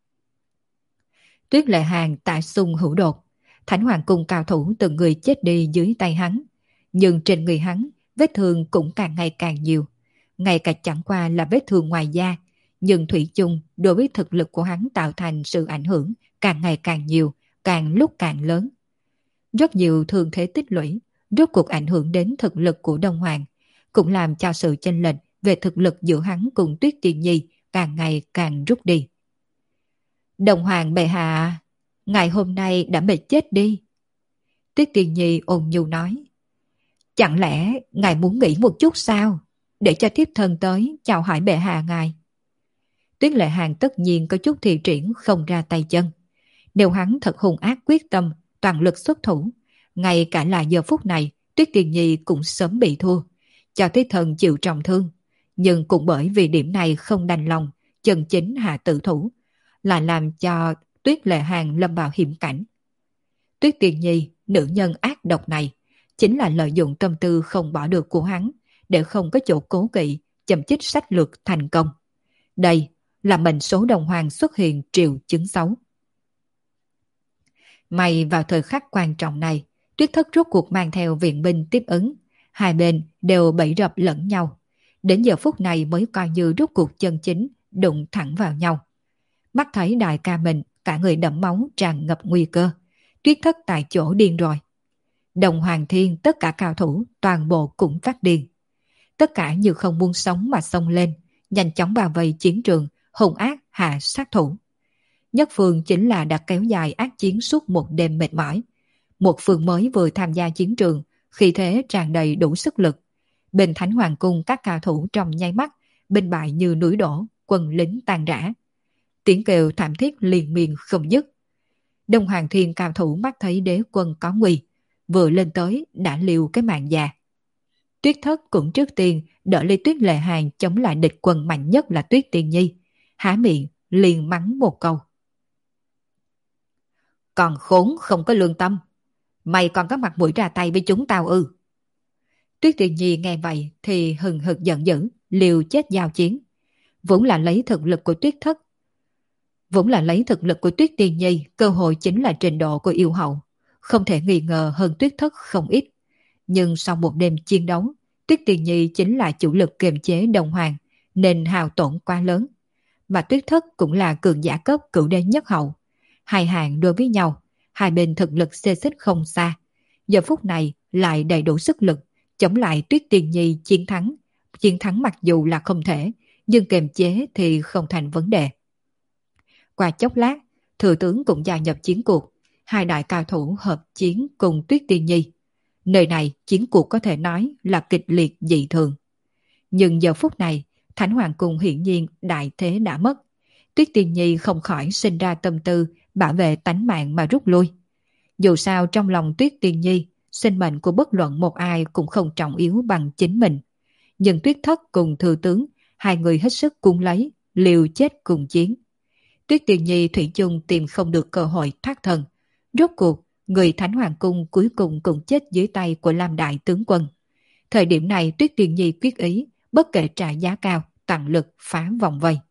Tuyết Lệ Hàng tại xung hữu đột, Thánh Hoàng Cung cao thủ từng người chết đi dưới tay hắn, nhưng trên người hắn vết thương cũng càng ngày càng nhiều, ngay cả chẳng qua là vết thương ngoài da, nhưng thủy chung đối với thực lực của hắn tạo thành sự ảnh hưởng càng ngày càng nhiều, càng lúc càng lớn. Rất nhiều thương thế tích lũy, rốt cuộc ảnh hưởng đến thực lực của Đông Hoàng, cũng làm cho sự chênh lệch về thực lực giữa hắn cùng Tuyết Tiền Nhi càng ngày càng rút đi. Đông Hoàng bệ hạ, ngày hôm nay đã mệt chết đi. Tuyết Tiền Nhi ôn nhu nói. Chẳng lẽ ngài muốn nghỉ một chút sao? Để cho thiếp thân tới chào hỏi bệ hạ ngài. Tuyết Lệ Hàng tất nhiên có chút thị triển không ra tay chân. Nếu hắn thật hung ác quyết tâm, toàn lực xuất thủ, ngay cả là giờ phút này, Tuyết Tiền Nhi cũng sớm bị thua, cho thế thần chịu trọng thương. Nhưng cũng bởi vì điểm này không đành lòng, chân chính hạ tự thủ, là làm cho Tuyết Lệ Hàng lâm vào hiểm cảnh. Tuyết Tiền Nhi, nữ nhân ác độc này, chính là lợi dụng tâm tư không bỏ được của hắn, để không có chỗ cố kỵ, chậm chích sách lược thành công. Đây là mệnh số đồng hoàng xuất hiện triệu chứng xấu. May vào thời khắc quan trọng này, Tuyết Thất rốt cuộc mang theo viện binh tiếp ứng, hai bên đều bẫy rập lẫn nhau. Đến giờ phút này mới coi như rốt cuộc chân chính đụng thẳng vào nhau. Mắt thấy đại ca mình cả người đẫm máu tràn ngập nguy cơ, Tuyết Thất tại chỗ điên rồi. Đồng Hoàng Thiên tất cả cao thủ toàn bộ cũng phát điên. Tất cả như không muốn sống mà xông lên, nhanh chóng bao vây chiến trường, hung ác hạ sát thủ. Nhất phương chính là đã kéo dài ác chiến suốt một đêm mệt mỏi. Một phương mới vừa tham gia chiến trường, khi thế tràn đầy đủ sức lực. Bên Thánh Hoàng Cung các cao thủ trong nháy mắt, binh bại như núi đổ, quân lính tan rã. Tiếng kêu thảm thiết liên miên không dứt. Đông Hoàng Thiên cao thủ mắt thấy đế quân có nguy, vừa lên tới đã liều cái mạng già. Tuyết Thất cũng trước tiên đỡ lấy Tuyết Lệ Hàng chống lại địch quân mạnh nhất là Tuyết Tiền Nhi, há miệng liền mắng một câu. Còn khốn không có lương tâm, mày còn có mặt mũi ra tay với chúng tao ư? Tuyết Tiền Nhi nghe vậy thì hừng hực giận dữ, liều chết giao chiến. Vốn là lấy thực lực của Tuyết Thất, vốn là lấy thực lực của Tuyết Tiền Nhi, cơ hội chính là trình độ của yêu hậu, không thể nghi ngờ hơn Tuyết Thất không ít. Nhưng sau một đêm chiến đấu, Tuyết Tiền Nhi chính là chủ lực kiềm chế Đồng Hoàng, nên hao tổn quá lớn. Mà Tuyết Thất cũng là cường giả cấp cửu đế nhất hậu. Hai hạng đối với nhau, hai bên thực lực xê xích không xa. Giờ phút này lại đầy đủ sức lực, chống lại Tuyết Tiền Nhi chiến thắng. Chiến thắng mặc dù là không thể, nhưng kiềm chế thì không thành vấn đề. Qua chốc lát, thừa tướng cũng gia nhập chiến cuộc. Hai đại cao thủ hợp chiến cùng Tuyết Tiền Nhi. Nơi này chiến cuộc có thể nói là kịch liệt dị thường. Nhưng giờ phút này, Thánh Hoàng Cung hiển nhiên đại thế đã mất. Tuyết Tiên Nhi không khỏi sinh ra tâm tư bảo vệ tánh mạng mà rút lui. Dù sao trong lòng Tuyết Tiên Nhi, sinh mệnh của bất luận một ai cũng không trọng yếu bằng chính mình. Nhưng Tuyết Thất cùng Thừa Tướng, hai người hết sức cuốn lấy, liều chết cùng chiến. Tuyết Tiên Nhi thủy chung tìm không được cơ hội thoát thân. Rốt cuộc, người Thánh Hoàng Cung cuối cùng cũng chết dưới tay của Lam Đại Tướng Quân. Thời điểm này Tuyết Tiên Nhi quyết ý, bất kể trả giá cao, tận lực phá vòng vây.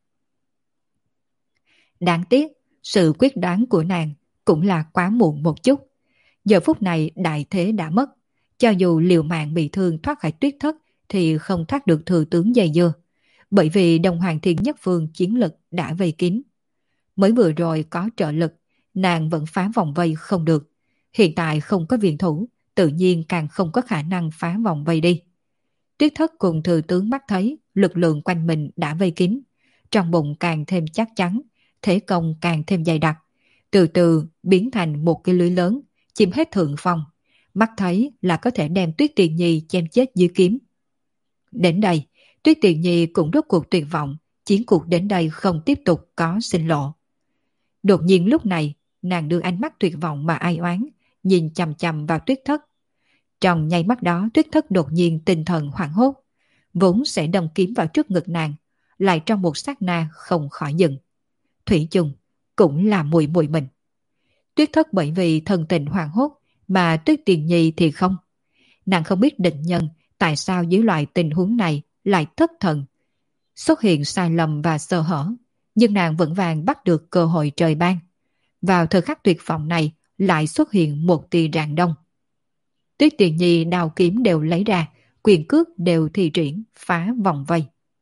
Đáng tiếc, sự quyết đoán của nàng cũng là quá muộn một chút. Giờ phút này đại thế đã mất. Cho dù liều mạng bị thương thoát khỏi Tuyết Thất thì không thoát được Thừa Tướng dây dưa. Bởi vì Đông Hoàng Thiên Nhất Phương chiến lực đã vây kín. Mới vừa rồi có trợ lực, nàng vẫn phá vòng vây không được. Hiện tại không có viện thủ, tự nhiên càng không có khả năng phá vòng vây đi. Tuyết Thất cùng Thừa Tướng mắt thấy lực lượng quanh mình đã vây kín. Trong bụng càng thêm chắc chắn, thế công càng thêm dày đặc. Từ từ biến thành một cái lưới lớn, chiếm hết thượng phong. Mắt thấy là có thể đem Tuyết Tiên Nhi chém chết dưới kiếm. Đến đây, Tuyết Tiên Nhi cũng rốt cuộc tuyệt vọng, chiến cuộc đến đây không tiếp tục có sinh lộ. Đột nhiên lúc này, nàng đưa ánh mắt tuyệt vọng mà ai oán, nhìn chằm chằm vào Tuyết Thất. Trong nháy mắt đó Tuyết Thất đột nhiên tinh thần hoảng hốt, vốn sẽ đâm kiếm vào trước ngực nàng, lại trong một sát na không khỏi dừng. Thủy chung cũng là muội muội mình. Tuyết Thất bởi vì thần tình hoảng hốt, mà Tuyết Tiên Nhi thì không. Nàng không biết định nhân tại sao dưới loại tình huống này lại thất thần, xuất hiện sai lầm và sơ hở, nhưng nàng vững vàng bắt được cơ hội trời ban. Vào thời khắc tuyệt vọng này lại xuất hiện một tia rạng đông. Tuyết Tiên Nhi đao kiếm đều lấy ra, quyền cước đều thi triển, phá vòng vây.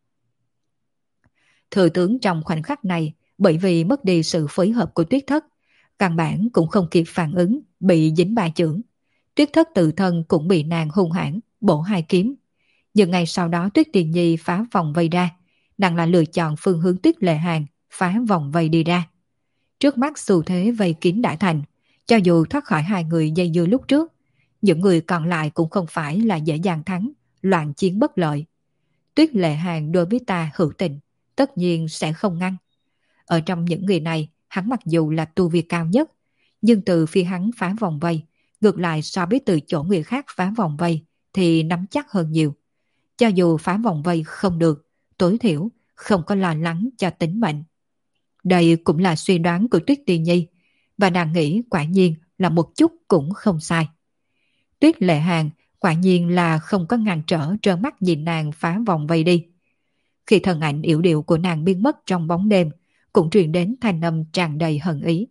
Thừa Tướng trong khoảnh khắc này bởi vì mất đi sự phối hợp của Tuyết Thất, căn bản cũng không kịp phản ứng, bị dính ba chưởng. Tuyết Thất tự thân cũng bị nàng hung hãn bổ hai kiếm. Nhưng ngày sau đó Tuyết Tiên Nhi phá vòng vây ra, nàng lại lựa chọn phương hướng Tuyết Lệ Hàn phá vòng vây đi ra. Trước mắt xu thế vây kín đã thành, cho dù thoát khỏi hai người dây dưa lúc trước, những người còn lại cũng không phải là dễ dàng thắng, loạn chiến bất lợi. Tuyết Lệ Hàn đối với ta hữu tình, tất nhiên sẽ không ngăn. Ở trong những người này, hắn mặc dù là tu vi cao nhất, nhưng từ phía hắn phá vòng vây, ngược lại so với từ chỗ người khác phá vòng vây thì nắm chắc hơn nhiều. Cho dù phá vòng vây không được, tối thiểu không có lo lắng cho tính mệnh. Đây cũng là suy đoán của Tuyết Tiên Nhi, và nàng nghĩ quả nhiên là một chút cũng không sai. Tuyết Lệ Hàn quả nhiên là không có ngăn trở, trơ mắt nhìn nàng phá vòng vây đi. Khi thân ảnh yểu điệu của nàng biến mất trong bóng đêm, cũng truyền đến thanh âm tràn đầy hận ý.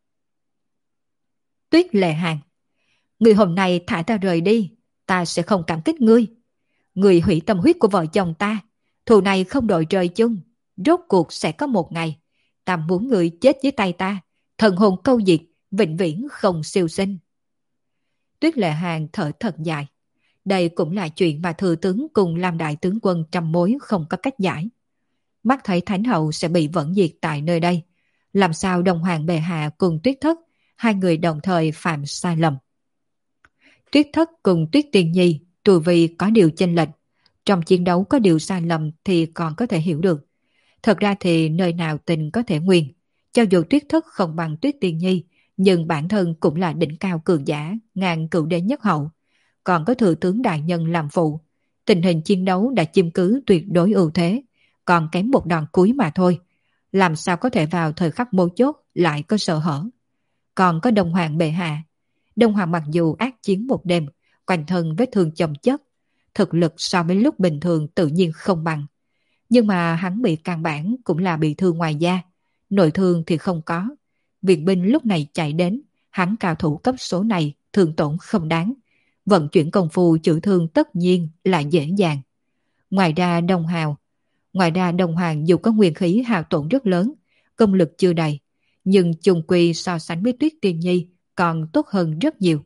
Tuyết Lệ Hàn, người hôm nay thả ta rời đi, ta sẽ không cảm kích ngươi. Người hủy tâm huyết của vợ chồng ta, thù này không đội trời chung, rốt cuộc sẽ có một ngày, ta muốn người chết dưới tay ta, thần hồn câu diệt, vĩnh viễn không siêu sinh. Tuyết Lệ Hàn thở thật dài. Đây cũng là chuyện mà Thừa Tướng cùng Lam Đại Tướng Quân trăm mối không có cách giải. Mắt thấy Thánh Hậu sẽ bị vẫn diệt tại nơi đây, làm sao Đông Hoàng bệ hạ cùng Tuyết Thất, hai người đồng thời phạm sai lầm. Tuyết Thất cùng Tuyết Tiên Nhi tu vi có điều chênh lệch, trong chiến đấu có điều sai lầm thì còn có thể hiểu được. Thật ra thì nơi nào tình có thể nguyên, cho dù Tuyết Thất không bằng Tuyết Tiên Nhi, nhưng bản thân cũng là đỉnh cao cường giả, ngàn cựu đế nhất hậu. Còn có Thừa Tướng đại nhân làm phụ, tình hình chiến đấu đã chiếm cứ tuyệt đối ưu thế, còn kém một đòn cuối mà thôi. Làm sao có thể vào thời khắc mấu chốt lại có sợ hở. Còn có Đông Hoàng bệ hạ. Đông Hoàng mặc dù ác chiến một đêm, quanh thân vết thương chồng chất, thực lực so với lúc bình thường tự nhiên không bằng. Nhưng mà hắn bị căn bản cũng là bị thương ngoài da, nội thương thì không có. Viện binh lúc này chạy đến, hắn cao thủ cấp số này thương tổn không đáng. Vận chuyển công phu chữa thương tất nhiên là dễ dàng. Ngoài ra Đông Hào, ngoài ra Đông Hoàng dù có nguyên khí hao tổn rất lớn, công lực chưa đầy, nhưng chung quy so sánh với Tuyết Tiên Nhi còn tốt hơn rất nhiều.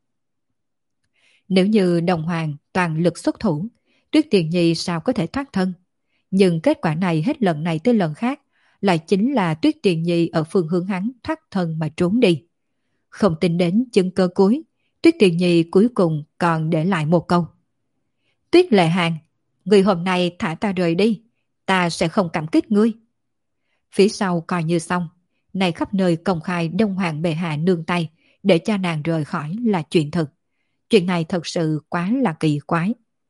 Nếu như Đông Hoàng toàn lực xuất thủ, Tuyết Tiên Nhi sao có thể thoát thân? Nhưng kết quả này hết lần này tới lần khác lại chính là Tuyết Tiên Nhi ở phương hướng hắn thoát thân mà trốn đi. Không tính đến chứng cơ cuối, Tuyết Tiên Nhi cuối cùng còn để lại một câu. Tuyết Lệ Hàn, người hôm nay thả ta rời đi, ta sẽ không cảm kích ngươi. Phía sau coi như xong, này khắp nơi công khai Đông Hoàng bệ hạ nương tay để cho nàng rời khỏi là chuyện thực. Chuyện này thật sự quá là kỳ quái.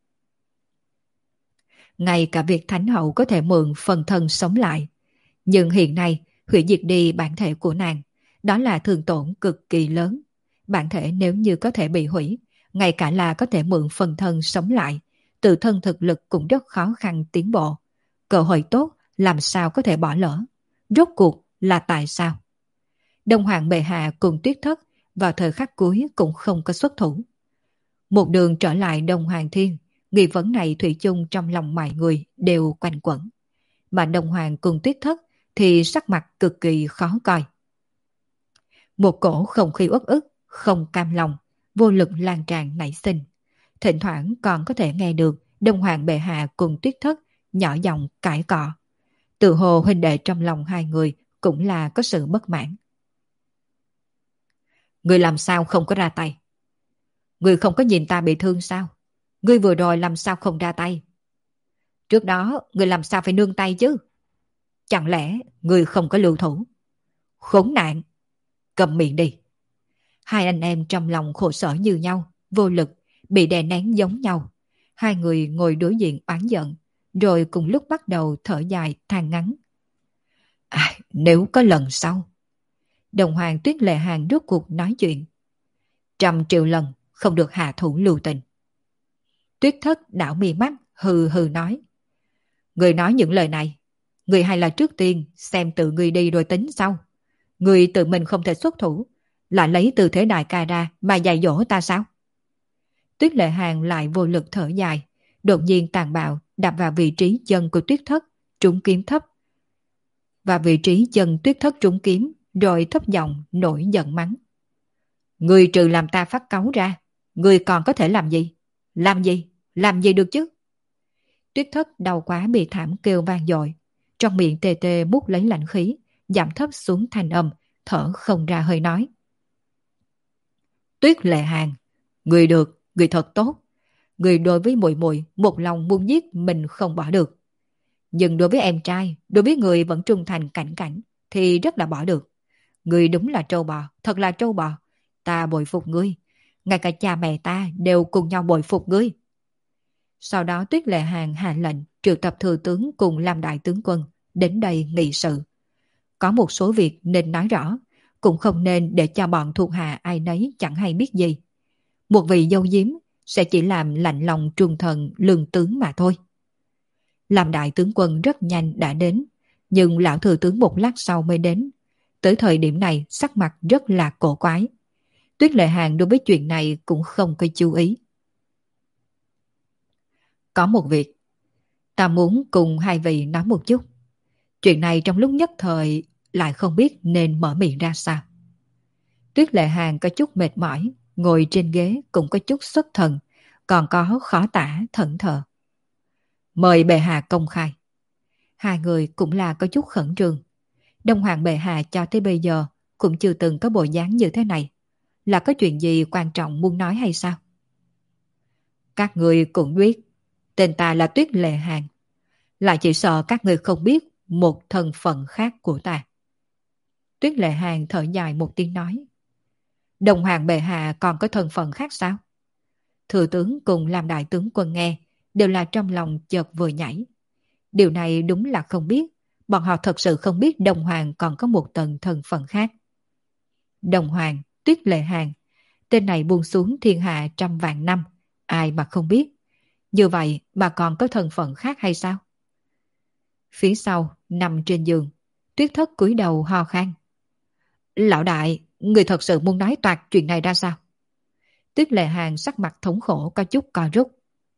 Ngay cả việc Thánh Hậu có thể mượn phần thân sống lại. Nhưng hiện nay, hủy diệt đi bản thể của nàng, đó là thương tổn cực kỳ lớn. Bản thể nếu như có thể bị hủy, ngay cả là có thể mượn phần thân sống lại, tự thân thực lực cũng rất khó khăn tiến bộ. Cơ hội tốt làm sao có thể bỏ lỡ. Rốt cuộc là tại sao? Đông Hoàng bệ hạ cùng Tuyết Thất vào thời khắc cuối cũng không có xuất thủ. Một đường trở lại Đông Hoàng Thiên, nghi vấn này thủy chung trong lòng mọi người đều quanh quẩn. Mà Đông Hoàng cùng Tuyết Thất thì sắc mặt cực kỳ khó coi. Một cổ không khí uất ức, không cam lòng, vô lực lan tràn nảy sinh. Thỉnh thoảng còn có thể nghe được Đông Hoàng bệ hạ cùng Tuyết Thất nhỏ giọng cãi cọ. Tự hồ huynh đệ trong lòng hai người cũng là có sự bất mãn. Người làm sao không có ra tay? Người không có nhìn ta bị thương sao? Người vừa rồi làm sao không ra tay? Trước đó người làm sao phải nương tay chứ? Chẳng lẽ người không có lưu thủ? Khốn nạn! Cầm miệng đi! Hai anh em trong lòng khổ sở như nhau, vô lực, bị đè nén giống nhau. Hai người ngồi đối diện oán giận, rồi cùng lúc bắt đầu thở dài than ngắn. À, nếu có lần sau... Đồng Hoàng Tuyết Lệ Hàng rốt cuộc nói chuyện. Trăm triệu lần không được hạ thủ lưu tình. Tuyết Thất đảo mi mắt hừ hừ nói. Người nói những lời này, người hay là trước tiên xem tự người đi rồi tính sau. Người tự mình không thể xuất thủ, lại lấy từ thế đại ca ra mà dạy dỗ ta sao? Tuyết Lệ Hàng lại vô lực thở dài, đột nhiên tàn bạo đạp vào vị trí chân của Tuyết Thất, trúng kiếm thấp. Và vị trí chân Tuyết Thất trúng kiếm, rồi thấp giọng nổi giận mắng. Người trừ làm ta phát cáu ra, người còn có thể làm gì? Làm gì? Làm gì được chứ? Tuyết Thất đau quá bị thảm kêu vang dội, trong miệng tê tê mút lấy lạnh khí, giảm thấp xuống thanh âm, thở không ra hơi nói. Tuyết Lệ Hàng, người được, người thật tốt. Người đối với muội muội một lòng muốn giết mình không bỏ được. Nhưng đối với em trai, đối với người vẫn trung thành cảnh cảnh, thì rất là bỏ được. Người đúng là trâu bò, thật là trâu bò. Ta bội phục ngươi. Ngay cả cha mẹ ta đều cùng nhau bội phục ngươi. Sau đó Tuyết Lệ Hàng hạ lệnh triệu tập thừa tướng cùng làm đại tướng quân đến đây nghị sự. Có một số việc nên nói rõ, cũng không nên để cho bọn thuộc hạ ai nấy chẳng hay biết gì. Một vị dâu diếm sẽ chỉ làm lạnh lòng trung thần lương tướng mà thôi. Làm đại tướng quân rất nhanh đã đến, nhưng lão thừa tướng một lát sau mới đến. Tới thời điểm này sắc mặt rất là cổ quái. Tuyết Lệ Hàng đối với chuyện này cũng không có chú ý. Có một việc, ta muốn cùng hai vị nói một chút. Chuyện này trong lúc nhất thời lại không biết nên mở miệng ra sao. Tuyết Lệ Hàng có chút mệt mỏi, ngồi trên ghế cũng có chút xuất thần, còn có khó tả thẫn thờ. Mời bệ hạ công khai. Hai người cũng là có chút khẩn trương. Đông Hoàng bệ hạ cho tới bây giờ cũng chưa từng có bộ dáng như thế này. Là có chuyện gì quan trọng muốn nói hay sao? Các người cũng biết, tên ta là Tuyết Lệ Hàng. Lại chỉ sợ các người không biết một thân phận khác của ta. Tuyết Lệ Hàng thở dài một tiếng nói. Đông Hoàng bệ hạ còn có thân phận khác sao? Thừa tướng cùng làm đại tướng quân nghe đều là trong lòng chợt vừa nhảy. Điều này đúng là không biết. Bọn họ thật sự không biết Đông Hoàng còn có một tầng thân phận khác. Đông Hoàng, Tuyết Lệ Hàng, tên này buông xuống thiên hạ trăm vạn năm, ai mà không biết. Như vậy mà còn có thân phận khác hay sao? Phía sau, nằm trên giường, Tuyết Thất cúi đầu ho khan. Lão đại, người thật sự muốn nói toạc chuyện này ra sao? Tuyết Lệ Hàng sắc mặt thống khổ có chút co rút.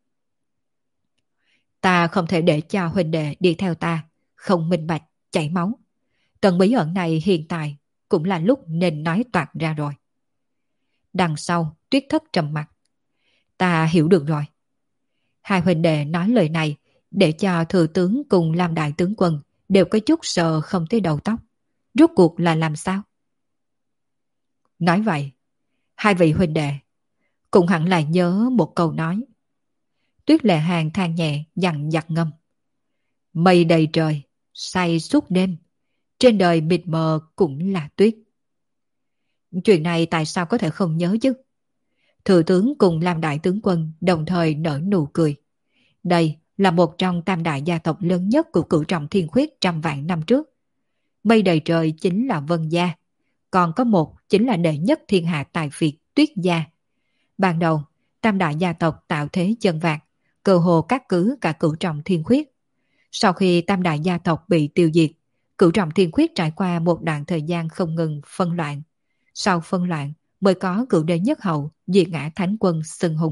Ta không thể để cho huynh đệ đi theo ta, không minh bạch, chảy máu. Tầng bí ẩn này hiện tại cũng là lúc nên nói toạc ra rồi. Đằng sau, Tuyết Thất trầm mặt. Ta hiểu được rồi. Hai huynh đệ nói lời này để cho thừa tướng cùng làm đại tướng quân đều có chút sợ không tới đầu tóc. Rốt cuộc là làm sao? Nói vậy, hai vị huynh đệ cũng hẳn là nhớ một câu nói. Tuyết Lệ Hàng than nhẹ dằn dặt ngâm. Mây đầy trời, say suốt đêm, Trên đời mịt mờ cũng là tuyết. Chuyện này tại sao có thể không nhớ chứ? Thừa tướng cùng Lam đại tướng quân đồng thời nở nụ cười. Đây là một trong tam đại gia tộc lớn nhất của cửu trọng thiên khuyết trăm vạn năm trước. Mây đầy trời chính là Vân gia, còn có một chính là đệ nhất thiên hạ tài phiệt Tuyết gia. Ban đầu, tam đại gia tộc tạo thế chân vạc, cơ hồ cát cứ cả cửu trọng thiên khuyết. Sau khi tam đại gia tộc bị tiêu diệt, cửu trọng thiên khuyết trải qua một đoạn thời gian không ngừng phân loạn. Sau phân loạn mới có cửu đế nhất hậu diệt ngã thánh quân xưng hùng.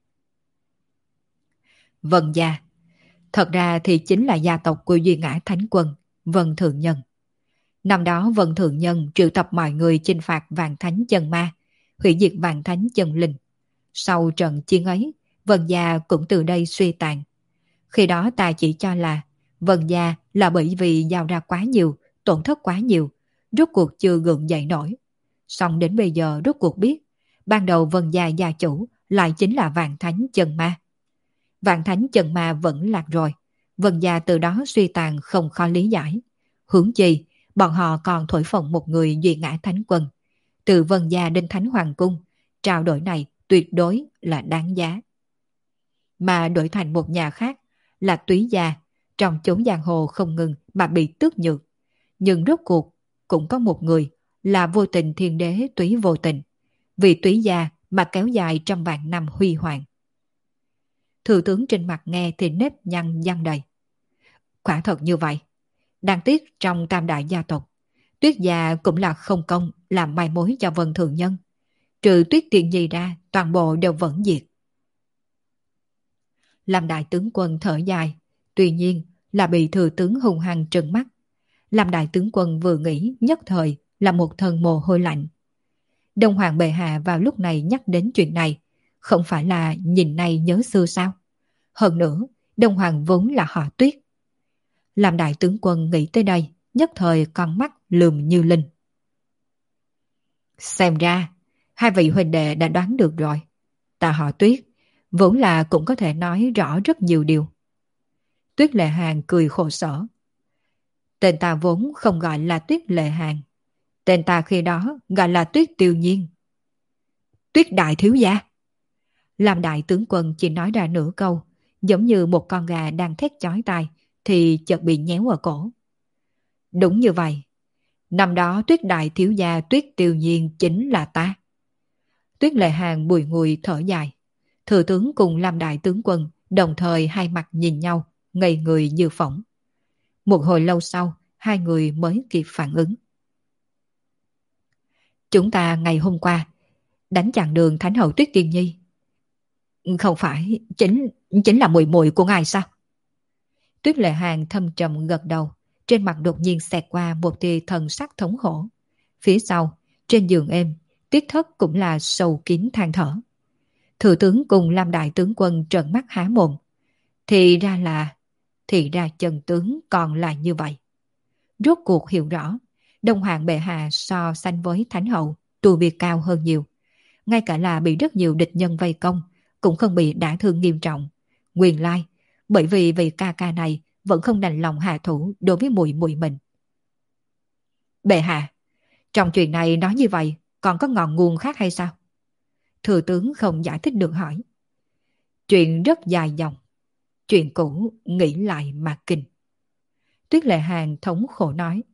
Vân gia, thật ra thì chính là gia tộc của Duy Ngã Thánh Quân, Vân Thượng Nhân. Năm đó Vân Thượng Nhân triệu tập mọi người chinh phạt Vạn Thánh Chân Ma, hủy diệt Vạn Thánh Chân Linh. Sau trận chiến ấy, Vân gia cũng từ đây suy tàn. Khi đó ta chỉ cho là Vân gia là bởi vì giao ra quá nhiều, tổn thất quá nhiều, rốt cuộc chưa gượng dậy nổi. Xong đến bây giờ rốt cuộc biết, ban đầu Vân gia gia chủ lại chính là Vạn Thánh Chân Ma. Vạn Thánh Chân Ma vẫn lạc rồi, Vân gia từ đó suy tàn không khó lý giải. Huống chi, bọn họ còn thổi phồng một người Duy Ngã Thánh Quân. Từ Vân gia đến Thánh Hoàng Cung, trao đổi này tuyệt đối là đáng giá. Mà đổi thành một nhà khác là Túy gia, trong chốn giang hồ không ngừng mà bị tước nhược. Nhưng rốt cuộc cũng có một người là Vô Tình Thiên Đế Túy Vô Tình, vì Túy gia mà kéo dài trăm vạn năm huy hoàng. Thừa tướng trên mặt nghe thì nếp nhăn nhăn đầy. Quả thật như vậy. Đáng tiếc trong tam đại gia tộc, Tuyết gia cũng là không công làm mai mối cho Vân Thượng Nhân. Trừ Tuyết Tiên Nhi ra, toàn bộ đều vẫn diệt. Làm đại tướng quân thở dài, tuy nhiên là bị thừa tướng hung hăng trừng mắt. Làm đại tướng quân vừa nghĩ nhất thời là một thân mồ hôi lạnh. Đông Hoàng bệ hạ vào lúc này nhắc đến chuyện này, không phải là nhìn nay nhớ xưa sao? Hơn nữa, Đông Hoàng vốn là họ Tuyết. Làm đại tướng quân nghĩ tới đây, nhất thời con mắt lườm như linh. Xem ra, hai vị huynh đệ đã đoán được rồi. Ta họ Tuyết, vốn là cũng có thể nói rõ rất nhiều điều. Tuyết Lệ Hàn cười khổ sở. Tên ta vốn không gọi là Tuyết Lệ Hàn. Tên ta khi đó gọi là Tuyết Tiêu Nhiên. Tuyết đại thiếu gia. Làm đại tướng quân chỉ nói ra nửa câu, giống như một con gà đang thét chói tai, thì chợt bị nhéo ở cổ. Đúng như vậy. Năm đó Tuyết đại thiếu gia Tuyết Tiêu Nhiên chính là ta. Tuyết Lệ Hàn bùi ngùi thở dài. Thừa tướng cùng Lam đại tướng quân đồng thời hai mặt nhìn nhau, ngây người như phỏng. Một hồi lâu sau, hai người mới kịp phản ứng. Chúng ta ngày hôm qua đánh chặn đường Thánh hậu Tuyết Tiên Nhi. Không phải chính chính là muội muội của ngài sao? Tuyết Lệ Hàn thâm trầm gật đầu, trên mặt đột nhiên xẹt qua một tia thần sắc thống khổ. Phía sau, trên giường êm, Tiết Thất cũng là sầu kín than thở. Thừa tướng cùng Lam đại tướng quân trợn mắt há mồm. Thì ra là, thì ra chân tướng còn là như vậy. Rốt cuộc hiểu rõ, Đông Hoàng bệ hạ so sánh với Thánh hậu, tu vi cao hơn nhiều. Ngay cả là bị rất nhiều địch nhân vây công, cũng không bị đả thương nghiêm trọng. Nguyên lai, bởi vì vị ca ca này vẫn không đành lòng hạ thủ đối với muội muội mình. Bệ hạ, trong chuyện này nói như vậy, còn có ngọn nguồn khác hay sao? Thừa tướng không giải thích được hỏi. Chuyện rất dài dòng. Chuyện cũ nghĩ lại mà kinh. Tuyết Lệ Hàn thống khổ nói.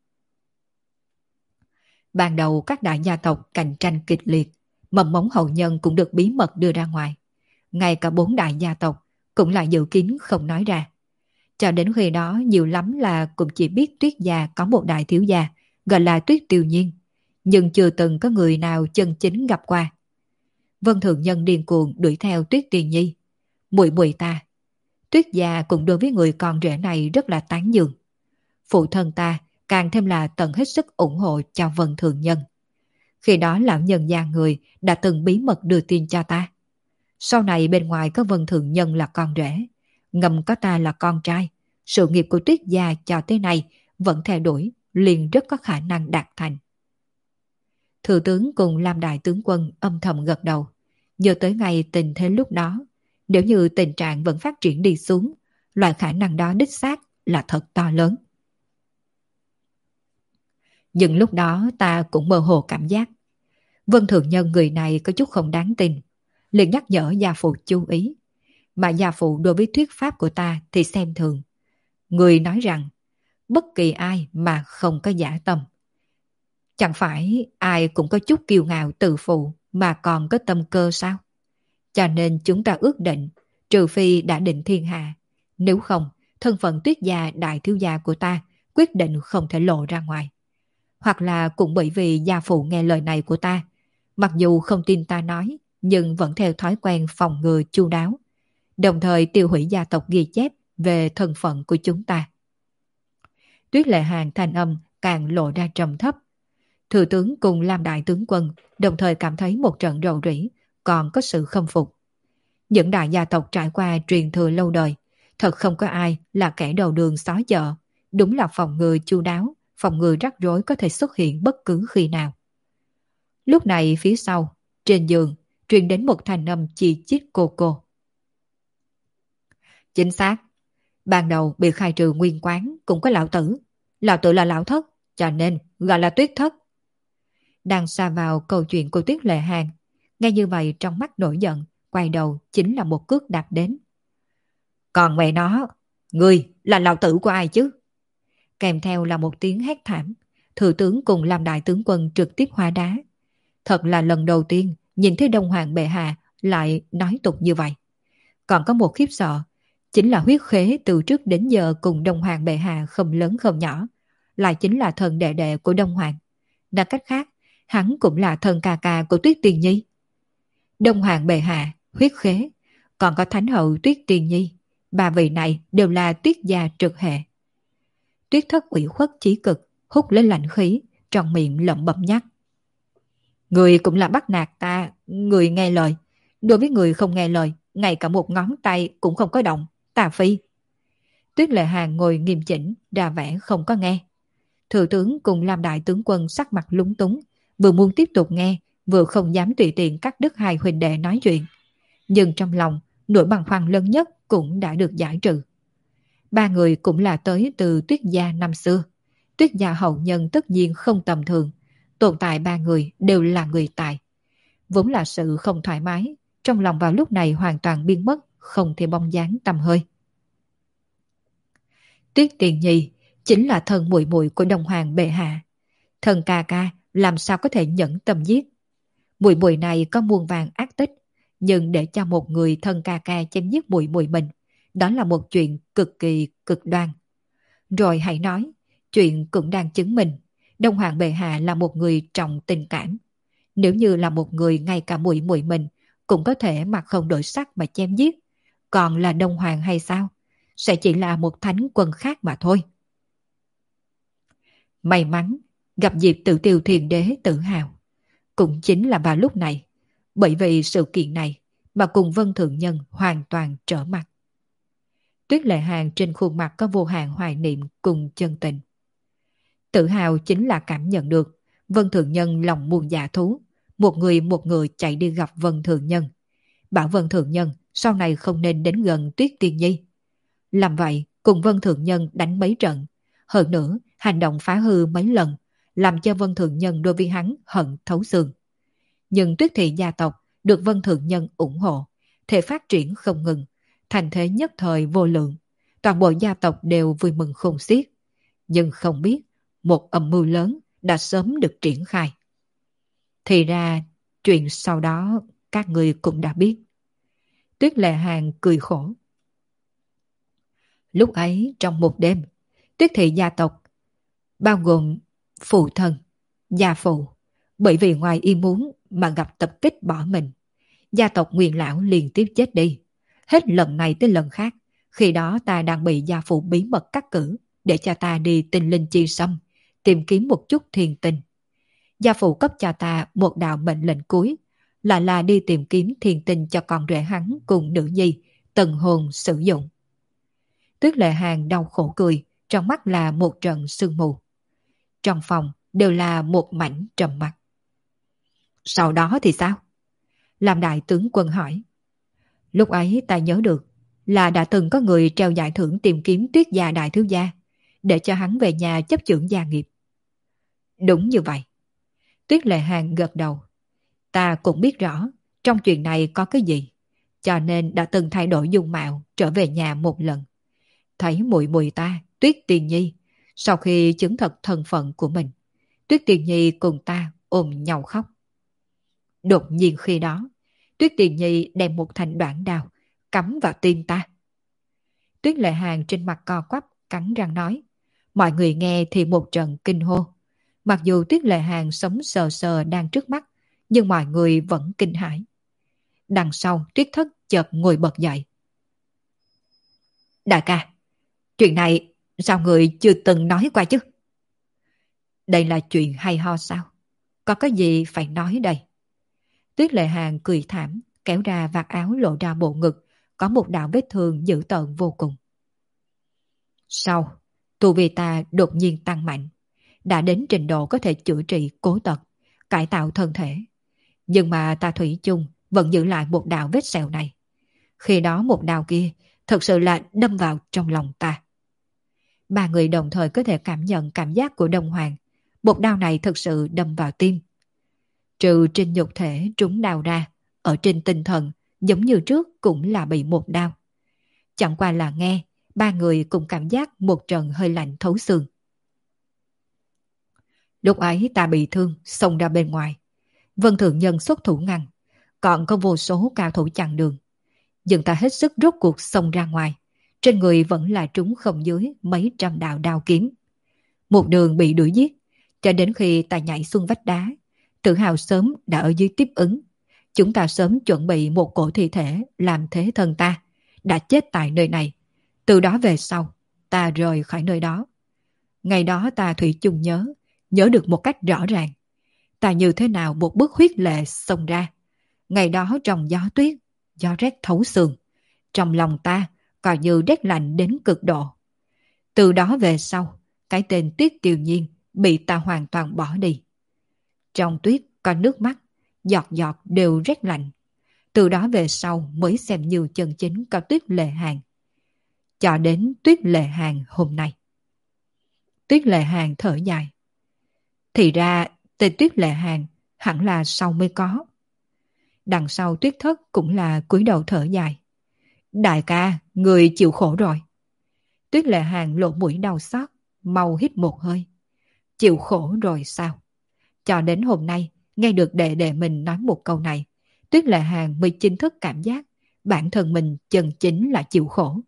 Ban đầu các đại gia tộc cạnh tranh kịch liệt, mầm mống hậu nhân cũng được bí mật đưa ra ngoài. Ngay cả bốn đại gia tộc cũng là dự kiến không nói ra. Cho đến khi đó nhiều lắm là cũng chỉ biết Tuyết gia có một đại thiếu gia gọi là Tuyết Tiêu Nhiên, nhưng chưa từng có người nào chân chính gặp qua. Vân Thượng Nhân điên cuồng đuổi theo Tuyết Tiên Nhi. Muội muội ta, Tuyết gia cũng đối với người con rể này rất là tán dương. Phụ thân ta càng thêm là tận hết sức ủng hộ cho Vân Thượng Nhân. Khi đó lão nhân gia người đã từng bí mật đưa tin cho ta. Sau này bên ngoài có Vân Thượng Nhân là con rể, ngầm có ta là con trai, sự nghiệp của Tuyết gia cho tới nay vẫn theo đuổi, liền rất có khả năng đạt thành. Thừa tướng cùng Lam đại tướng quân âm thầm gật đầu, nhớ tới ngày tình thế lúc đó, nếu như tình trạng vẫn phát triển đi xuống, loại khả năng đó đích xác là thật to lớn. Nhưng lúc đó ta cũng mơ hồ cảm giác Vân Thường Nhân người này có chút không đáng tin, liền nhắc nhở gia phụ chú ý. Mà gia phụ đối với thuyết pháp của ta thì xem thường. Người nói rằng bất kỳ ai mà không có dã tâm. Chẳng phải ai cũng có chút kiêu ngạo tự phụ mà còn có tâm cơ sao? Cho nên chúng ta ước định, trừ phi đã định thiên hạ. Nếu không, thân phận Tuyết gia đại thiếu gia của ta quyết định không thể lộ ra ngoài. Hoặc là cũng bởi vì gia phụ nghe lời này của ta, mặc dù không tin ta nói, nhưng vẫn theo thói quen phòng ngừa chu đáo, đồng thời tiêu hủy gia tộc ghi chép về thân phận của chúng ta. Tuyết Lệ Hàn thanh âm càng lộ ra trầm thấp. Thừa tướng cùng Lam đại tướng quân đồng thời cảm thấy một trận rầu rĩ, còn có sự khâm phục. Những đại gia tộc trải qua truyền thừa lâu đời, thật không có ai là kẻ đầu đường xó chợ, đúng là phòng ngừa chu đáo, phòng ngừa rắc rối có thể xuất hiện bất cứ khi nào. Lúc này phía sau, trên giường, truyền đến một thanh âm chi chít cô cô. Chính xác, ban đầu bị khai trừ nguyên quán cũng có lão tử. Lão tử là lão thất, cho nên gọi là Tuyết thất. Đang xa vào câu chuyện của Tuyết Lệ Hàn, nghe như vậy trong mắt nổi giận, quay đầu chính là một cước đạp đến. Còn mẹ nó, ngươi là lão tử của ai chứ? Kèm theo là một tiếng hét thảm, thừa tướng cùng làm đại tướng quân trực tiếp hóa đá. Thật là lần đầu tiên nhìn thấy Đông Hoàng bệ hạ lại nói tục như vậy. Còn có một khiếp sợ, chính là huyết khế từ trước đến giờ cùng Đông Hoàng bệ hạ không lớn không nhỏ, lại chính là thần đệ đệ của Đông Hoàng. Nói cách khác, hắn cũng là thần ca ca của Tuyết Tiên Nhi. Đông Hoàng bệ hạ, huyết khế, còn có Thánh hậu Tuyết Tiên Nhi, ba vị này đều là Tuyết gia trực hệ. Tuyết thất ủy khuất chí cực, hút lên lạnh khí, trong miệng lẩm bẩm nhắc. Người cũng là bắt nạt ta, người nghe lời. Đối với người không nghe lời, ngay cả một ngón tay cũng không có động, tà phi. Tuyết Lệ Hàn ngồi nghiêm chỉnh, ra vẻ không có nghe. Thừa tướng cùng làm đại tướng quân sắc mặt lúng túng, vừa muốn tiếp tục nghe, vừa không dám tùy tiện cắt đứt hai huynh đệ nói chuyện. Nhưng trong lòng, nỗi băn khoăn lớn nhất cũng đã được giải trừ. Ba người cũng là tới từ Tuyết gia năm xưa. Tuyết gia hậu nhân tất nhiên không tầm thường. Tồn tại ba người đều là người tài. Vốn là sự không thoải mái, trong lòng vào lúc này hoàn toàn biến mất, không thể bóng dáng tăm hơi. Tuyết Tiền Nhi chính là thần muội muội của Đông Hoàng bệ hạ. Thần ca ca làm sao có thể nhẫn tâm giết. Muội muội này có muôn vàng ác tích, nhưng để cho một người thần ca ca chém giết muội muội mình, đó là một chuyện cực kỳ cực đoan. Rồi hãy nói, chuyện cũng đang chứng minh Đông Hoàng bệ hạ là một người trọng tình cảm. Nếu như là một người ngay cả muội muội mình cũng có thể mặt không đổi sắc mà chém giết, còn là Đông Hoàng hay sao? Sẽ chỉ là một thánh quân khác mà thôi. May mắn gặp dịp Tự Tiêu Thiền Đế tự hào. Cũng chính là vào lúc này, bởi vì sự kiện này mà cùng Vân Thượng Nhân hoàn toàn trở mặt. Tuyết Lệ Hàn trên khuôn mặt có vô hạn hoài niệm cùng chân tình. Tự hào chính là cảm nhận được Vân Thượng Nhân lòng muôn dạ thú, một người một người chạy đi gặp Vân Thượng Nhân. Bảo Vân Thượng Nhân sau này không nên đến gần Tuyết Tiên Nhi. Làm vậy cùng Vân Thượng Nhân đánh mấy trận, hơn nữa hành động phá hư mấy lần, làm cho Vân Thượng Nhân đối với hắn hận thấu xương. Nhưng Tuyết thị gia tộc được Vân Thượng Nhân ủng hộ, thể phát triển không ngừng, thành thế nhất thời vô lượng. Toàn bộ gia tộc đều vui mừng khôn xiết. Nhưng không biết, một âm mưu lớn đã sớm được triển khai. Thì ra, chuyện sau đó các người cũng đã biết. Tuyết Lệ Hàn cười khổ. Lúc ấy trong một đêm, Tuyết thị gia tộc, bao gồm phụ thân, gia phụ, bởi vì ngoài ý muốn mà gặp tập kích bỏ mình. Gia tộc Nguyên lão liên tiếp chết đi. Hết lần này tới lần khác, khi đó ta đang bị gia phụ bí mật cắt cử để cho ta đi tinh linh chi sâm, tìm kiếm một chút thiền tinh. Gia phụ cấp cho ta một đạo mệnh lệnh cuối, là là đi tìm kiếm thiền tinh cho con rể hắn cùng nữ nhi, tần hồn sử dụng. Tuyết Lệ Hàn đau khổ cười, trong mắt là một trận sương mù. Trong phòng đều là một mảnh trầm mặc. Sau đó thì sao? Làm đại tướng quân hỏi. Lúc ấy ta nhớ được là đã từng có người treo giải thưởng tìm kiếm Tuyết gia đại thiếu gia, để cho hắn về nhà chấp chưởng gia nghiệp. Đúng như vậy. Tuyết Lệ Hàng gật đầu. Ta cũng biết rõ trong chuyện này có cái gì, cho nên đã từng thay đổi dung mạo trở về nhà một lần. Thấy muội muội ta, Tuyết Tiền Nhi, sau khi chứng thật thân phận của mình, Tuyết Tiền Nhi cùng ta ôm nhau khóc. Đột nhiên khi đó, Tuyết Tiền Nhi đem một thanh đoạn đao cắm vào tim ta. Tuyết Lệ Hàng trên mặt co quắp, cắn răng nói. Mọi người nghe thì một trận kinh hô. Mặc dù Tuyết Lệ Hàng sống sờ sờ đang trước mắt, nhưng mọi người vẫn kinh hãi. Đằng sau Tuyết Thất chợt ngồi bật dậy. Đại ca, chuyện này sao người chưa từng nói qua chứ? Đây là chuyện hay ho sao? Có cái gì phải nói đây? Tuyết Lệ Hàng cười thảm, kéo ra vạt áo lộ ra bộ ngực, có một đạo vết thương dữ tợn vô cùng. Sau, tu vi ta đột nhiên tăng mạnh, đã đến trình độ có thể chữa trị cố tật, cải tạo thân thể. Nhưng mà ta thủy chung vẫn giữ lại một đạo vết sẹo này. Khi đó một đạo kia thật sự là đâm vào trong lòng ta. Ba người đồng thời có thể cảm nhận cảm giác của Đông Hoàng. Một đao này thực sự đâm vào tim. Trừ trên nhục thể trúng đao ra, ở trên tinh thần giống như trước cũng là bị một đao. Chẳng qua là nghe, ba người cùng cảm giác một trận hơi lạnh thấu xương. Lúc ấy ta bị thương, xông ra bên ngoài. Vân Thượng Nhân xuất thủ ngăn, còn có vô số cao thủ chặn đường. Nhưng ta hết sức rốt cuộc xông ra ngoài. Trên người vẫn là trúng không dưới mấy trăm đạo đao kiếm. Một đường bị đuổi giết, cho đến khi ta nhảy xuống vách đá. Tự hào sớm đã ở dưới tiếp ứng. Chúng ta sớm chuẩn bị một cổ thi thể làm thế thân ta, đã chết tại nơi này. Từ đó về sau, ta rời khỏi nơi đó. Ngày đó ta thủy chung nhớ, nhớ được một cách rõ ràng. Ta như thế nào một bước huyết lệ xông ra. Ngày đó trong gió tuyết, gió rét thấu xương. Trong lòng ta coi như rét lạnh đến cực độ. Từ đó về sau, cái tên Tuyết Kiều Nhiên bị ta hoàn toàn bỏ đi. Trong tuyết có nước mắt, giọt giọt đều rét lạnh. Từ đó về sau mới xem như chân chính có Tuyết Lệ Hàng. Cho đến Tuyết Lệ Hàng hôm nay. Tuyết Lệ Hàng thở dài. Thì ra tên Tuyết Lệ Hàng hẳn là sau mới có. Đằng sau Tuyết Thất cũng là cúi đầu thở dài. Đại ca, người chịu khổ rồi. Tuyết Lệ Hàng lộ mũi đau xót, mau hít một hơi. Chịu khổ rồi sao? Cho đến hôm nay, nghe được đệ đệ mình nói một câu này, Tuyết Lệ Hàng mới chính thức cảm giác bản thân mình chân chính là chịu khổ.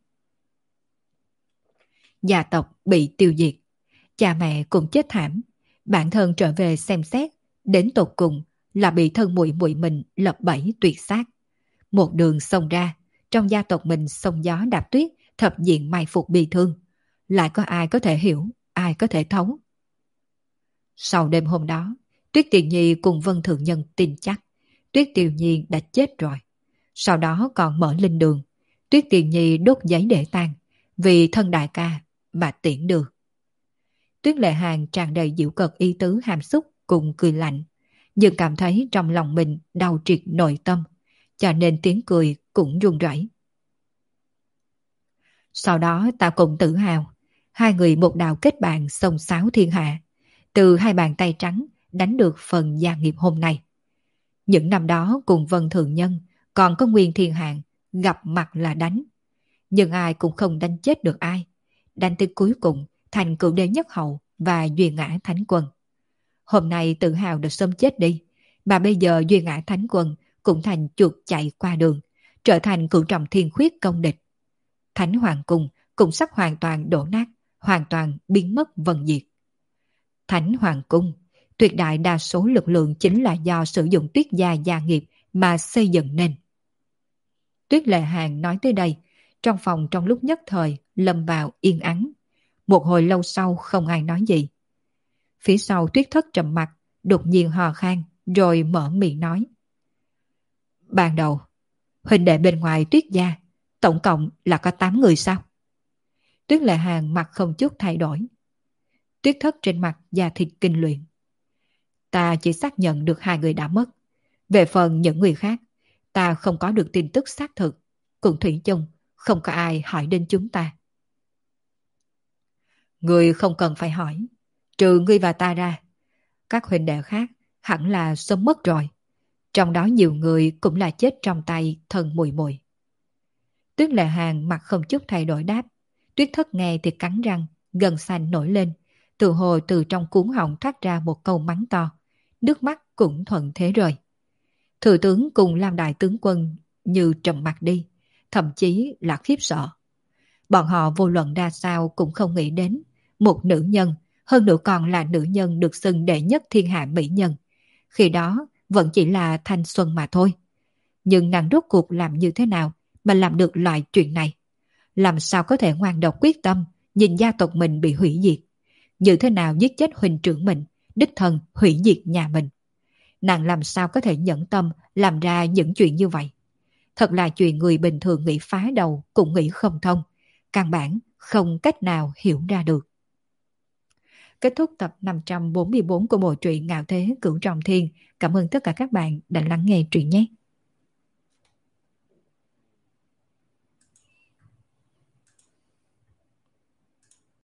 Gia tộc bị tiêu diệt, cha mẹ cũng chết thảm, bản thân trở về xem xét, đến tột cùng là bị thân muội muội mình lập bẫy tuyệt sát. Một đường xông ra, trong gia tộc mình xông gió đạp tuyết, thập diện mai phục bị thương. Lại có ai có thể hiểu, ai có thể thấu. Sau đêm hôm đó, Tuyết Tiền Nhi cùng Vân Thượng Nhân tin chắc Tuyết Tiểu Nhi đã chết rồi. Sau đó còn mở linh đường, Tuyết Tiền Nhi đốt giấy để tang, vì thân đại ca mà tiễn đường. Tuyết Lệ Hàng tràn đầy giễu cợt ý tứ hàm xúc cùng cười lạnh, nhưng cảm thấy trong lòng mình đau triệt nội tâm, cho nên tiếng cười cũng run rẩy. Sau đó ta cùng Tự Hào, hai người một đạo kết bạn xông xáo thiên hạ, từ hai bàn tay trắng đánh được phần gia nghiệp hôm nay. Những năm đó cùng Vân Thượng Nhân còn có Nguyên Thiên Hạng gặp mặt là đánh, nhưng ai cũng không đánh chết được ai. Đánh tới cuối cùng thành Cửu Đế Nhất Hậu và Duyên Ngã Thánh Quân. Hôm nay Tự Hào đã sớm chết đi, mà bây giờ Duyên Ngã Thánh Quân cũng thành chuột chạy qua đường, trở thành cửu trọng thiên khuyết công địch. Thánh Hoàng Cung cũng sắp hoàn toàn đổ nát, hoàn toàn biến mất vân diệt. Thánh Hoàng Cung, tuyệt đại đa số lực lượng chính là do sử dụng tuyết gia gia nghiệp mà xây dựng nên. Tuyết Lệ Hàng nói tới đây, trong phòng trong lúc nhất thời lâm vào yên ắng. Một hồi lâu sau không ai nói gì. Phía sau Tuyết Thất trầm mặt, đột nhiên hò khan, rồi mở miệng nói. Ban đầu, huynh đệ bên ngoài Tuyết gia, tổng cộng là có tám người sao? Tuyết Lệ Hàng mặt không chút thay đổi. Tuyết Thất trên mặt da thịt kinh luyện. Ta chỉ xác nhận được hai người đã mất. Về phần những người khác, ta không có được tin tức xác thực. Cùng thủy chung, không có ai hỏi đến chúng ta. Người không cần phải hỏi. Trừ ngươi và ta ra, Các huynh đệ khác hẳn là sớm mất rồi. Trong đó nhiều người cũng là chết trong tay thần mùi mùi. Tuyết Lệ Hàng mặt không chút thay đổi đáp. Tuyết Thất nghe thì cắn răng, gân xanh nổi lên. Từ hồ từ trong cuống họng thoát ra một câu mắng to. Nước mắt cũng thuận thế rơi. Thừa tướng cùng Lam đại tướng quân như trầm mặt đi, thậm chí là khiếp sợ. Bọn họ vô luận ra sao cũng không nghĩ đến một nữ nhân, hơn nữa còn là nữ nhân được xưng đệ nhất thiên hạ mỹ nhân. Khi đó vẫn chỉ là thanh xuân mà thôi. Nhưng nàng rốt cuộc làm như thế nào mà làm được loại chuyện này? Làm sao có thể ngoan độc quyết tâm nhìn gia tộc mình bị hủy diệt? Như thế nào giết chết huynh trưởng mình, đích thân hủy diệt nhà mình? Nàng làm sao có thể nhẫn tâm làm ra những chuyện như vậy? Thật là chuyện người bình thường nghĩ phá đầu cũng nghĩ không thông. Căn bản không cách nào hiểu ra được. Kết thúc tập năm trăm bốn mươi bốn của bộ truyện Ngạo Thế Cửu Trọng Thiên. Cảm ơn tất cả các bạn đã lắng nghe truyện nhé.